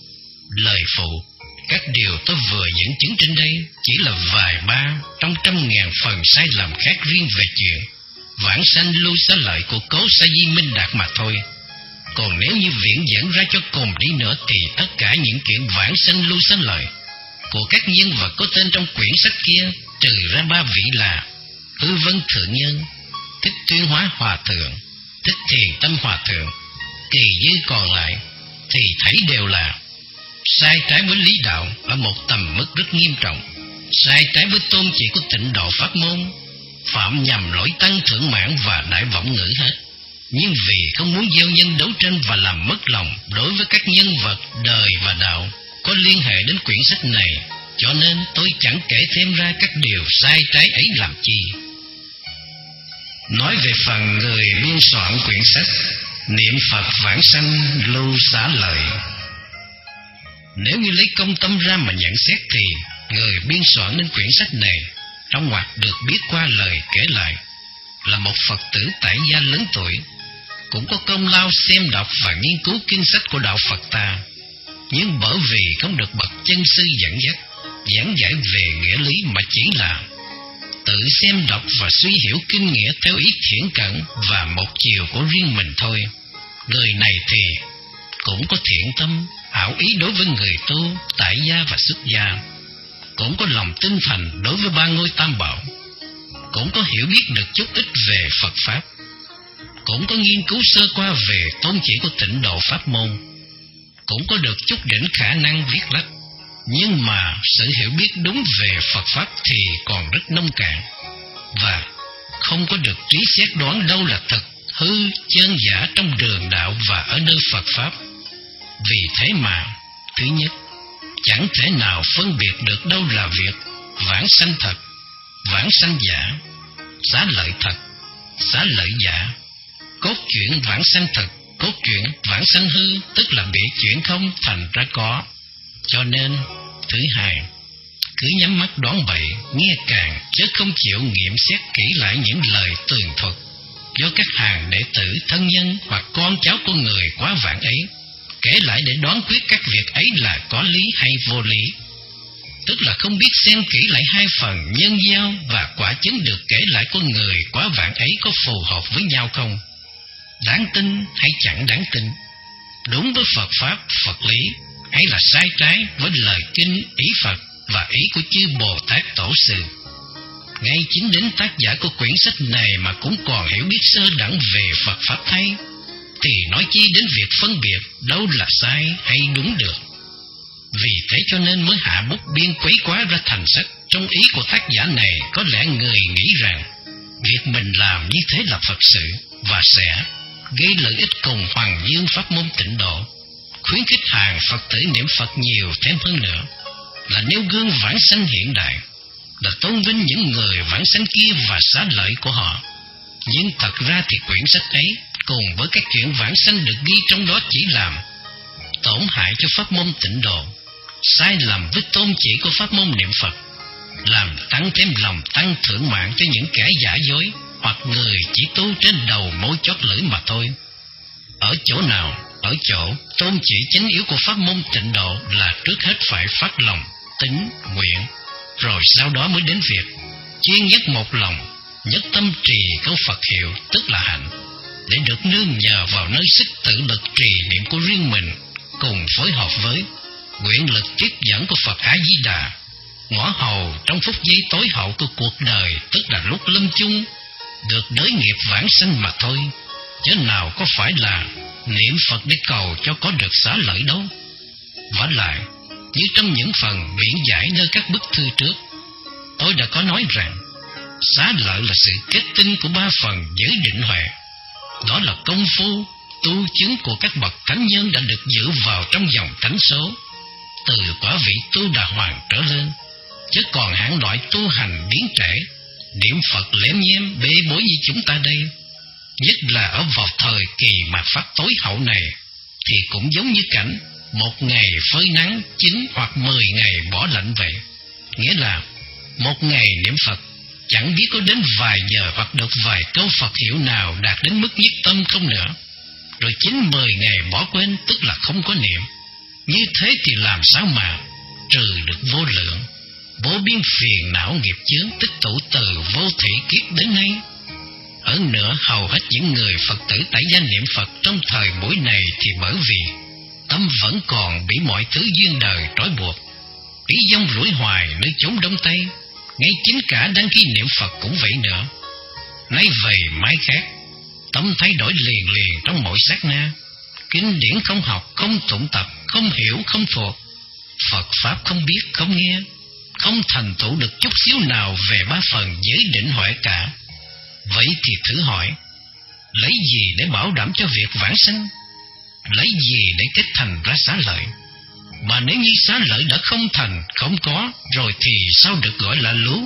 Lời phụ, các điều tôi vừa dẫn chứng trên đây chỉ là vài ba trong trăm ngàn phần sai lầm khác riêng về chuyện vãng sanh lưu xá lợi của cố Sa Di Minh Đạt mà thôi. Còn nếu như viễn dẫn ra cho cùng đi nữa thì tất cả những chuyện vãng sanh lưu xá lợi của các nhân vật có tên trong quyển sách kia, trừ ra ba vị là Hư Vân Thượng Nhân, Thích Tuyên Hóa Hòa Thượng, Thích Thiền Tâm Hòa Thượng, kỳ dư còn lại thì thấy đều là sai trái với lý đạo ở một tầm mức rất nghiêm trọng, sai trái với tôn chỉ của Tịnh Độ pháp môn, phạm nhầm lỗi tăng thưởng mãn và đại vọng ngữ hết. Nhưng vì không muốn gieo nhân đấu tranh và làm mất lòng đối với các nhân vật đời và đạo có liên hệ đến quyển sách này, cho nên tôi chẳng kể thêm ra các điều sai trái ấy làm chi. Nói về phần người biên soạn quyển sách Niệm Phật Vãng Sanh Lưu Xá Lợi, nếu như lấy công tâm ra mà nhận xét thì người biên soạn nên quyển sách này trong ngoặc được biết qua lời kể lại là một Phật tử tại gia lớn tuổi, cũng có công lao xem đọc và nghiên cứu kinh sách của đạo Phật ta, nhưng bởi vì không được bậc chân sư dẫn dắt giảng giải về nghĩa lý mà chỉ là tự xem đọc và suy hiểu kinh nghĩa theo ý thiển cận và một chiều của riêng mình thôi, người này thì cũng có thiện tâm hảo ý đối với người tu tại gia và xuất gia, cũng có lòng tinh thành đối với ba ngôi tam bảo, cũng có hiểu biết được chút ít về Phật pháp, cũng có nghiên cứu sơ qua về tôn chỉ của Tịnh Độ pháp môn, cũng có được chút đỉnh khả năng viết lách, nhưng mà sự hiểu biết đúng về Phật pháp thì còn rất nông cạn và không có được trí xét đoán đâu là thật hư chân giả trong đường đạo và ở nơi Phật pháp. Vì thế mà thứ nhất, chẳng thể nào phân biệt được đâu là việc vãng sanh thật, vãng sanh giả, xá lợi thật, xá lợi giả, cốt truyện vãng sanh thật, cốt truyện vãng sanh hư, tức là bị chuyển không thành ra có. Cho nên thứ hai, cứ nhắm mắt đoán bậy, nghe càng, chứ không chịu nghiệm xét kỹ lại những lời tường thuật do các hàng đệ tử, thân nhân hoặc con cháu của người quá vãng ấy kể lại để đoán quyết các việc ấy là có lý hay vô lý. Tức là không biết xem kỹ lại hai phần nhân giao và quả chứng được kể lại của người quá vãng ấy có phù hợp với nhau không, đáng tin hay chẳng đáng tin, đúng với Phật pháp, Phật lý, hay là sai trái với lời kinh, ý Phật và ý của chư Bồ Tát Tổ sư. Ngay chính đến tác giả của quyển sách này mà cũng còn hiểu biết sơ đẳng về Phật pháp thay, thì nói chi đến việc phân biệt đâu là sai hay đúng được. Vì thế cho nên mới hạ bút biên quấy quá ra thành sách. Trong ý của tác giả này, có lẽ người nghĩ rằng việc mình làm như thế là Phật sự và sẽ gây lợi ích cùng hoàng dương pháp môn Tịnh Độ, khuyến khích hàng Phật tử niệm Phật nhiều thêm hơn nữa, là nêu gương vãng sanh hiện đại, là tôn vinh những người vãng sanh kia và xá lợi của họ. Nhưng thật ra thì quyển sách ấy cùng với các chuyện vãng sanh được ghi trong đó chỉ làm tổn hại cho pháp môn Tịnh Độ, sai lầm với tôn chỉ của pháp môn niệm Phật, làm tăng thêm lòng tăng thưởng mạng cho những kẻ giả dối hoặc người chỉ tu trên đầu mối chót lưỡi mà thôi. Ở chỗ nào? Ở chỗ tôn chỉ chính yếu của pháp môn Tịnh Độ là trước hết phải phát lòng tín nguyện, rồi sau đó mới đến việc chuyên nhất một lòng, nhất tâm trì câu Phật hiệu, tức là hạnh, để được nương nhờ vào nơi sức tự lực trì niệm của riêng mình, cùng phối hợp với nguyện lực tiếp dẫn của Phật A Di Đà, ngõ hầu trong phút giây tối hậu của cuộc đời, tức là lúc lâm chung, được đới nghiệp vãng sanh mà thôi, chứ nào có phải là niệm Phật để cầu cho có được xá lợi đâu. Vả lại, như trong những phần biện giải nơi các bức thư trước, tôi đã có nói rằng xá lợi là sự kết tinh của ba phần giới định huệ, đó là công phu tu chứng của các bậc thánh nhân đã được giữ vào trong dòng thánh số, từ quả vị tu đà hoàng trở lên, chứ còn hạng loại tu hành biến trễ, niệm Phật lém nhem bê bối như chúng ta đây, nhất là ở vào thời kỳ mà phát tối hậu này, thì cũng giống như cảnh một ngày phơi nắng chín hoặc mười ngày bỏ lạnh vậy. Nghĩa là một ngày niệm Phật chẳng biết có đến vài giờ hoặc được vài câu Phật hiệu nào đạt đến mức nhất tâm không nữa, rồi chín mười ngày bỏ quên, tức là không có niệm. Như thế thì làm sao mà trừ được vô lượng vô biên phiền não nghiệp chướng tích tụ từ vô thủy kiếp đến nay. Hơn nữa, hầu hết những người Phật tử tại gia niệm Phật trong thời buổi này thì bởi vì tâm vẫn còn bị mọi thứ duyên đời trói buộc, ý dông rủi hoài nơi chốn đông tây, ngay chính cả đang khi niệm Phật cũng vậy nữa. nay về mai khác. Tâm thay đổi liền liền trong mỗi sát na. Kinh điển không học, không tụng tập, không hiểu, không thuộc. Phật Pháp không biết, không nghe, không thành tựu được chút xíu nào về ba phần giới định huệ cả. Vậy thì thử hỏi, lấy gì để bảo đảm cho việc vãng sanh? Lấy gì để kết thành ra xá lợi? Mà nếu như xá lợi đã không thành, không có, rồi thì sao được gọi là lú?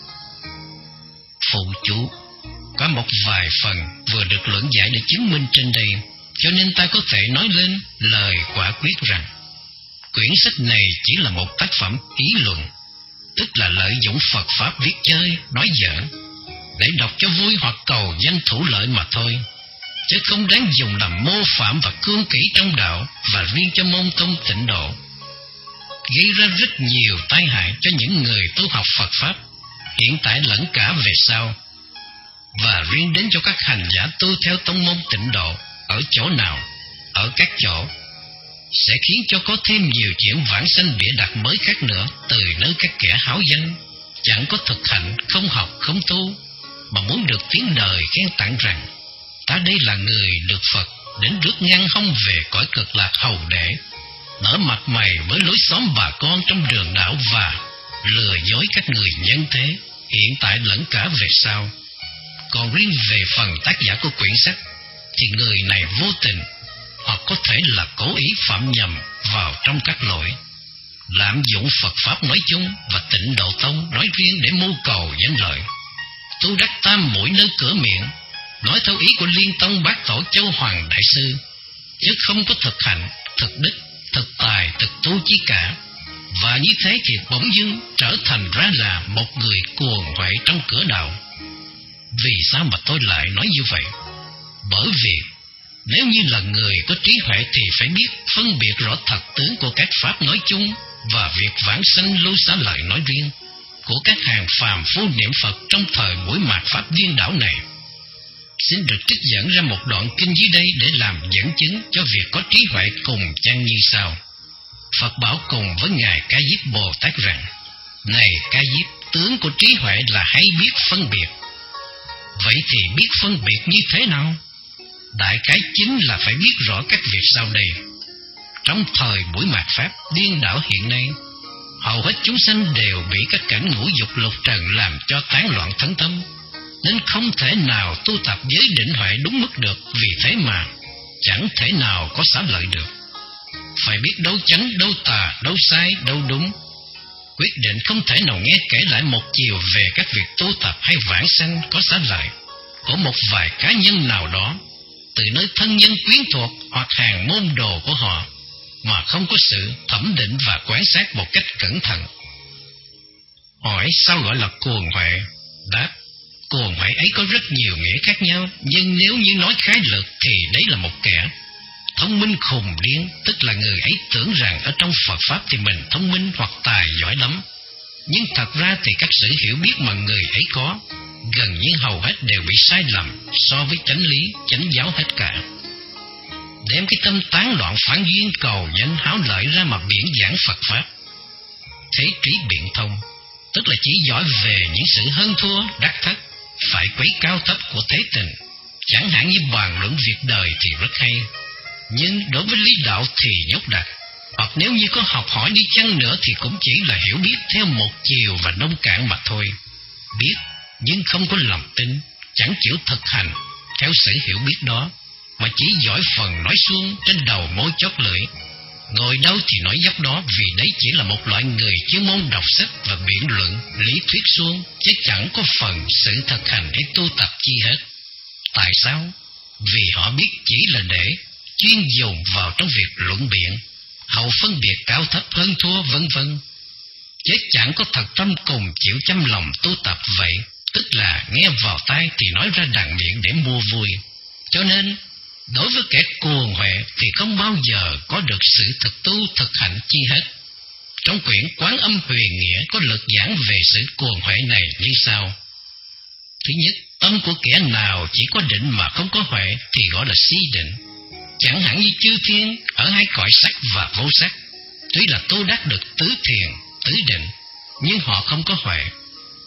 Phụ chú có một vài phần vừa được luận giải để chứng minh trên đây, cho nên ta có thể nói lên lời quả quyết rằng quyển sách này chỉ là một tác phẩm ý luận, tức là lợi dụng Phật Pháp viết chơi, nói giỡn, để đọc cho vui hoặc cầu danh thủ lợi mà thôi, chứ không đáng dùng làm mô phạm và cương kỹ trong đạo, và riêng cho môn tông tịnh độ, gây ra rất nhiều tai hại cho những người tu học Phật Pháp hiện tại lẫn cả về sau, và riêng đến cho các hành giả tu theo tông môn tịnh độ ở chỗ nào, ở các chỗ, sẽ khiến cho có thêm nhiều chuyện vãng sanh bịa đặt mới khác nữa từ nơi các kẻ háo danh, chẳng có thực hành, không học, không tu, mà muốn được tiếng đời khen tặng rằng ta đây là người được Phật đến rước ngăn hông về cõi cực lạc hầu để, nở mặt mày với lối xóm bà con trong đường đạo và lừa dối các người nhân thế hiện tại lẫn cả về sau. Còn riêng về phần tác giả của quyển sách thì người này vô tình hoặc có thể là cố ý phạm nhầm vào trong các lỗi, lạm dụng Phật Pháp nói chung và Tịnh Độ Tông nói riêng để mưu cầu danh lợi, tu đắc tam mũi nơi cửa miệng, nói theo ý của Liên Tông Bát Tổ Châu Hoàng Đại Sư, chứ không có thực hành, thực đức, thực tài, thực tu chi cả. Và như thế thì bỗng dưng trở thành ra là một người cuồng huệ trong cửa đạo. Vì sao mà tôi lại nói như vậy? Bởi vì nếu như là người có trí huệ thì phải biết phân biệt rõ thật tướng của các pháp nói chung và việc vãng sanh lưu xá lợi nói riêng của các hàng phàm phu niệm Phật trong thời buổi mạt pháp điên đảo này. Xin được trích dẫn ra một đoạn kinh dưới đây để làm dẫn chứng cho việc có trí huệ cùng chăng như sau. Phật bảo cùng với Ngài Ca Diếp Bồ Tát rằng: này Ca Diếp, tướng của trí huệ là hay biết phân biệt. Vậy thì biết phân biệt như thế nào? Đại cái chính là phải biết rõ các việc sau đây. Trong thời buổi mạt pháp điên đảo hiện nay, hầu hết chúng sanh đều bị các cảnh ngũ dục lục trần làm cho tán loạn thân tâm, nên không thể nào tu tập giới định huệ đúng mức được. Vì thế mà chẳng thể nào có xá lợi được. Phải biết đâu chánh, đâu tà, đâu sai, đâu đúng. Quyết định không thể nào nghe kể lại một chiều về các việc tu tập hay vãng sanh có xá lợi của một vài cá nhân nào đó, từ nơi thân nhân quyến thuộc hoặc hàng môn đồ của họ, mà không có sự thẩm định và quan sát một cách cẩn thận. Hỏi sao gọi là cuồng huệ? Đáp: cuồng huệ ấy có rất nhiều nghĩa khác nhau, nhưng nếu như nói khái lược thì đấy là một kẻ thông minh khùng điên, tức là người ấy tưởng rằng ở trong Phật Pháp thì mình thông minh hoặc tài giỏi lắm, nhưng thật ra thì các sự hiểu biết mà người ấy có gần như hầu hết đều bị sai lầm so với chánh lý, chánh giáo hết cả. Đem cái tâm tán loạn phản duyên cầu danh háo lợi ra mà biện giảng Phật Pháp. Thế trí biện thông, tức là chỉ giỏi về những sự hơn thua, đắc thất, phải quấy cao thấp của thế tình, chẳng hạn như bàn luận việc đời thì rất hay, nhưng đối với lý đạo thì nhốt đặt, hoặc nếu như có học hỏi đi chăng nữa thì cũng chỉ là hiểu biết theo một chiều và nông cạn mà thôi. Biết nhưng không có lòng tin, chẳng chịu thực hành theo sự hiểu biết đó, mà chỉ giỏi phần nói suông trên đầu môi chót lưỡi, ngồi đâu thì nói dấp đó, vì đấy chỉ là một loại người chuyên môn đọc sách và biện luận, lý thuyết suông, chứ chẳng có phần sự thực hành để tu tập chi hết. Tại sao? Vì họ biết chỉ là để chuyên dùng vào trong việc luận biện, hậu phân biệt cao thấp hơn thua vân vân, chứ chẳng có thật tâm cùng chịu chăm lòng tu tập. Vậy tức là nghe vào tai thì nói ra đằng miệng để mua vui. Cho nên đối với kẻ cuồng huệ thì không bao giờ có được sự thực tu thực hành chi hết. Trong quyển Quán Âm Huyền Nghĩa có lực giảng về sự cuồng huệ này như sau. Thứ nhất, tâm của kẻ nào chỉ có định mà không có huệ thì gọi là si định. Chẳng hạn như chư thiên ở hai cõi sắc và vô sắc, tuy là tu đắc được tứ thiền, tứ định, nhưng họ không có huệ.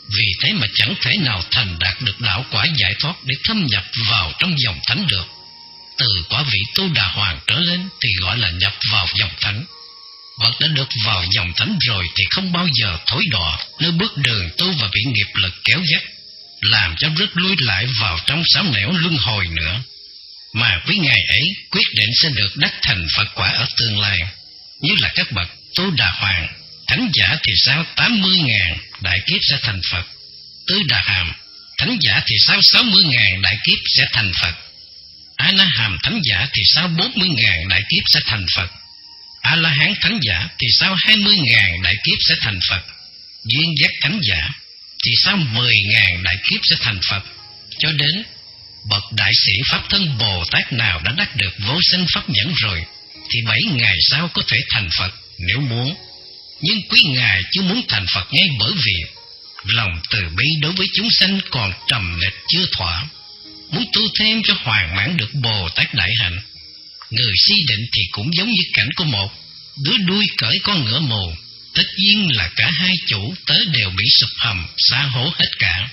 Vì thế mà chẳng thể nào thành đạt được đạo quả giải thoát để thâm nhập vào trong dòng thánh được. Từ quả vị Tu Đà Hoàng trở lên thì gọi là nhập vào dòng thánh. Bậc đã được vào dòng thánh rồi thì không bao giờ thối đọa nơi bước đường tu và bị nghiệp lực kéo dắt, làm cho rớt lui lại vào trong sáu nẻo luân hồi nữa. Mà quý ngài ấy quyết định sẽ được đắc thành Phật quả ở tương lai. Như là các bậc Tu Đà Hoàng, thánh giả thì sau tám mươi ngàn đại kiếp sẽ thành Phật. Tứ Đà Hàm, thánh giả thì sau sáu mươi ngàn đại kiếp sẽ thành Phật. A La Hàm thánh giả thì sau bốn mươi ngàn đại kiếp sẽ thành Phật. A La Hán thánh giả thì sau hai mươi ngàn đại kiếp sẽ thành Phật. Duyên giác thánh giả thì sau mười ngàn đại kiếp sẽ thành Phật. Cho đến bậc đại sĩ Pháp Thân Bồ Tát nào đã đắc được vô sinh pháp nhẫn rồi thì bảy ngày sau có thể thành Phật nếu muốn. Nhưng quý ngài chưa muốn thành Phật ngay bởi vì lòng từ bi đối với chúng sanh còn trầm nịch chưa thỏa, muốn tu thêm cho hoàn mãn được Bồ Tát đại hạnh. Người si định thì cũng giống như cảnh của một đứa đuôi cởi con ngựa mù, tất nhiên là cả hai chủ tớ đều bị sụp hầm sa hố hết cả.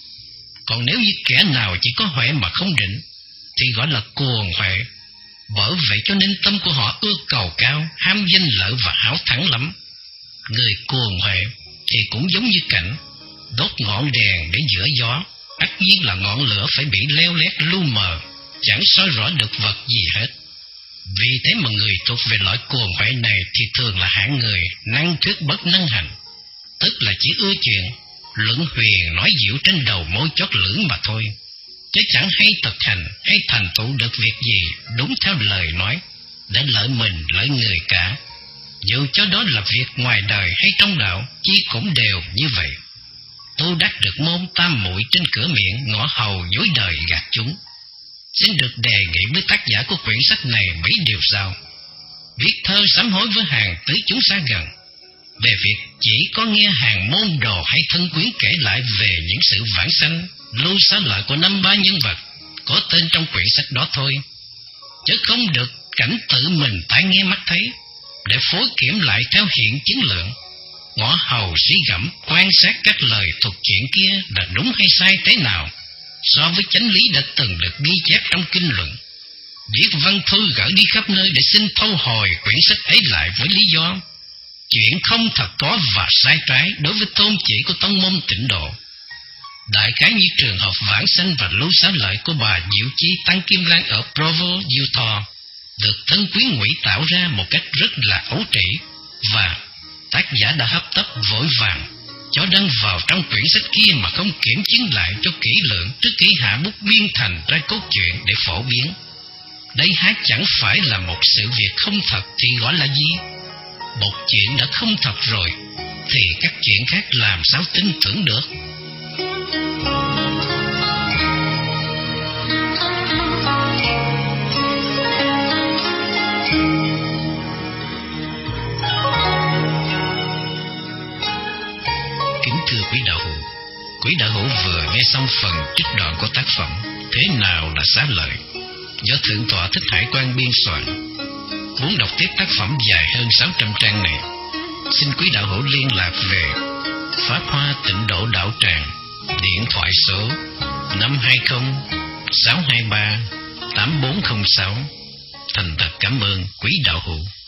Còn nếu như kẻ nào chỉ có huệ mà không định thì gọi là cuồng huệ. Bởi vậy cho nên tâm của họ ưa cầu cao, ham danh lợi và háo thắng lắm. Người cuồng huệ thì cũng giống như cảnh đốt ngọn đèn để giữa gió, ắt nhiên là ngọn lửa phải bị leo lét lu mờ, chẳng soi rõ được vật gì hết. Vì thế mà người thuộc về loại cuồng huệ này thì thường là hạng người năng thuyết bất năng hành, tức là chỉ ưa chuyện luận huyền nói diệu trên đầu môi chót lưỡng mà thôi, chứ chẳng hay thực hành hay thành tựu được việc gì đúng theo lời nói để lợi mình lợi người cả. Dù cho đó là việc ngoài đời hay trong đạo, chi cũng đều như vậy. Tu đắc được môn tam muội trên cửa miệng, ngõ hầu dối đời gạt chúng. Xin được đề nghị với tác giả của quyển sách này mấy điều sau. Viết thơ sám hối với hàng tứ chúng xa gần, về việc chỉ có nghe hàng môn đồ hay thân quyến kể lại về những sự vãng sanh, lưu xá lợi của năm ba nhân vật có tên trong quyển sách đó thôi, chứ không được cảnh tự mình tai nghe mắt thấy để phối kiểm lại theo hiện chứng lượng. Ngõ hầu suy gẫm quan sát các lời thuật chuyện kia là đúng hay sai thế nào so với chánh lý đã từng được ghi chép trong kinh luận. Viết văn thư gửi đi khắp nơi để xin thu hồi quyển sách ấy lại với lý do chuyện không thật có và sai trái đối với tôn chỉ của tông môn Tịnh Độ. Đại khái như trường hợp vãng sanh và lưu xá lợi của bà Diệu Chi Tăng Kim Lan ở Provo, Utah, được thân quyến ngụy tạo ra một cách rất là ấu trĩ, và tác giả đã hấp tấp vội vàng cho đăng vào trong quyển sách kia mà không kiểm chứng lại cho kỹ lưỡng trước khi hạ bút biên thành ra cốt truyện để phổ biến. Đây há chẳng phải là một sự việc không thật thì gọi là gì? Một chuyện đã không thật rồi thì các chuyện khác làm sao tin tưởng được? Kính thưa quý đạo hữu, quý đạo hữu vừa nghe xong phần trích đoạn của tác phẩm Thế nào là xá lợi do Thượng tọa Thích Hải Quang biên soạn. Muốn đọc tiếp tác phẩm dài hơn sáu trăm trang này, xin quý đạo hữu liên lạc về Pháp Hoa Tịnh Độ Đạo Tràng, điện thoại số năm hai không sáu hai ba tám bốn không sáu. Thành thật cảm ơn quý đạo hữu.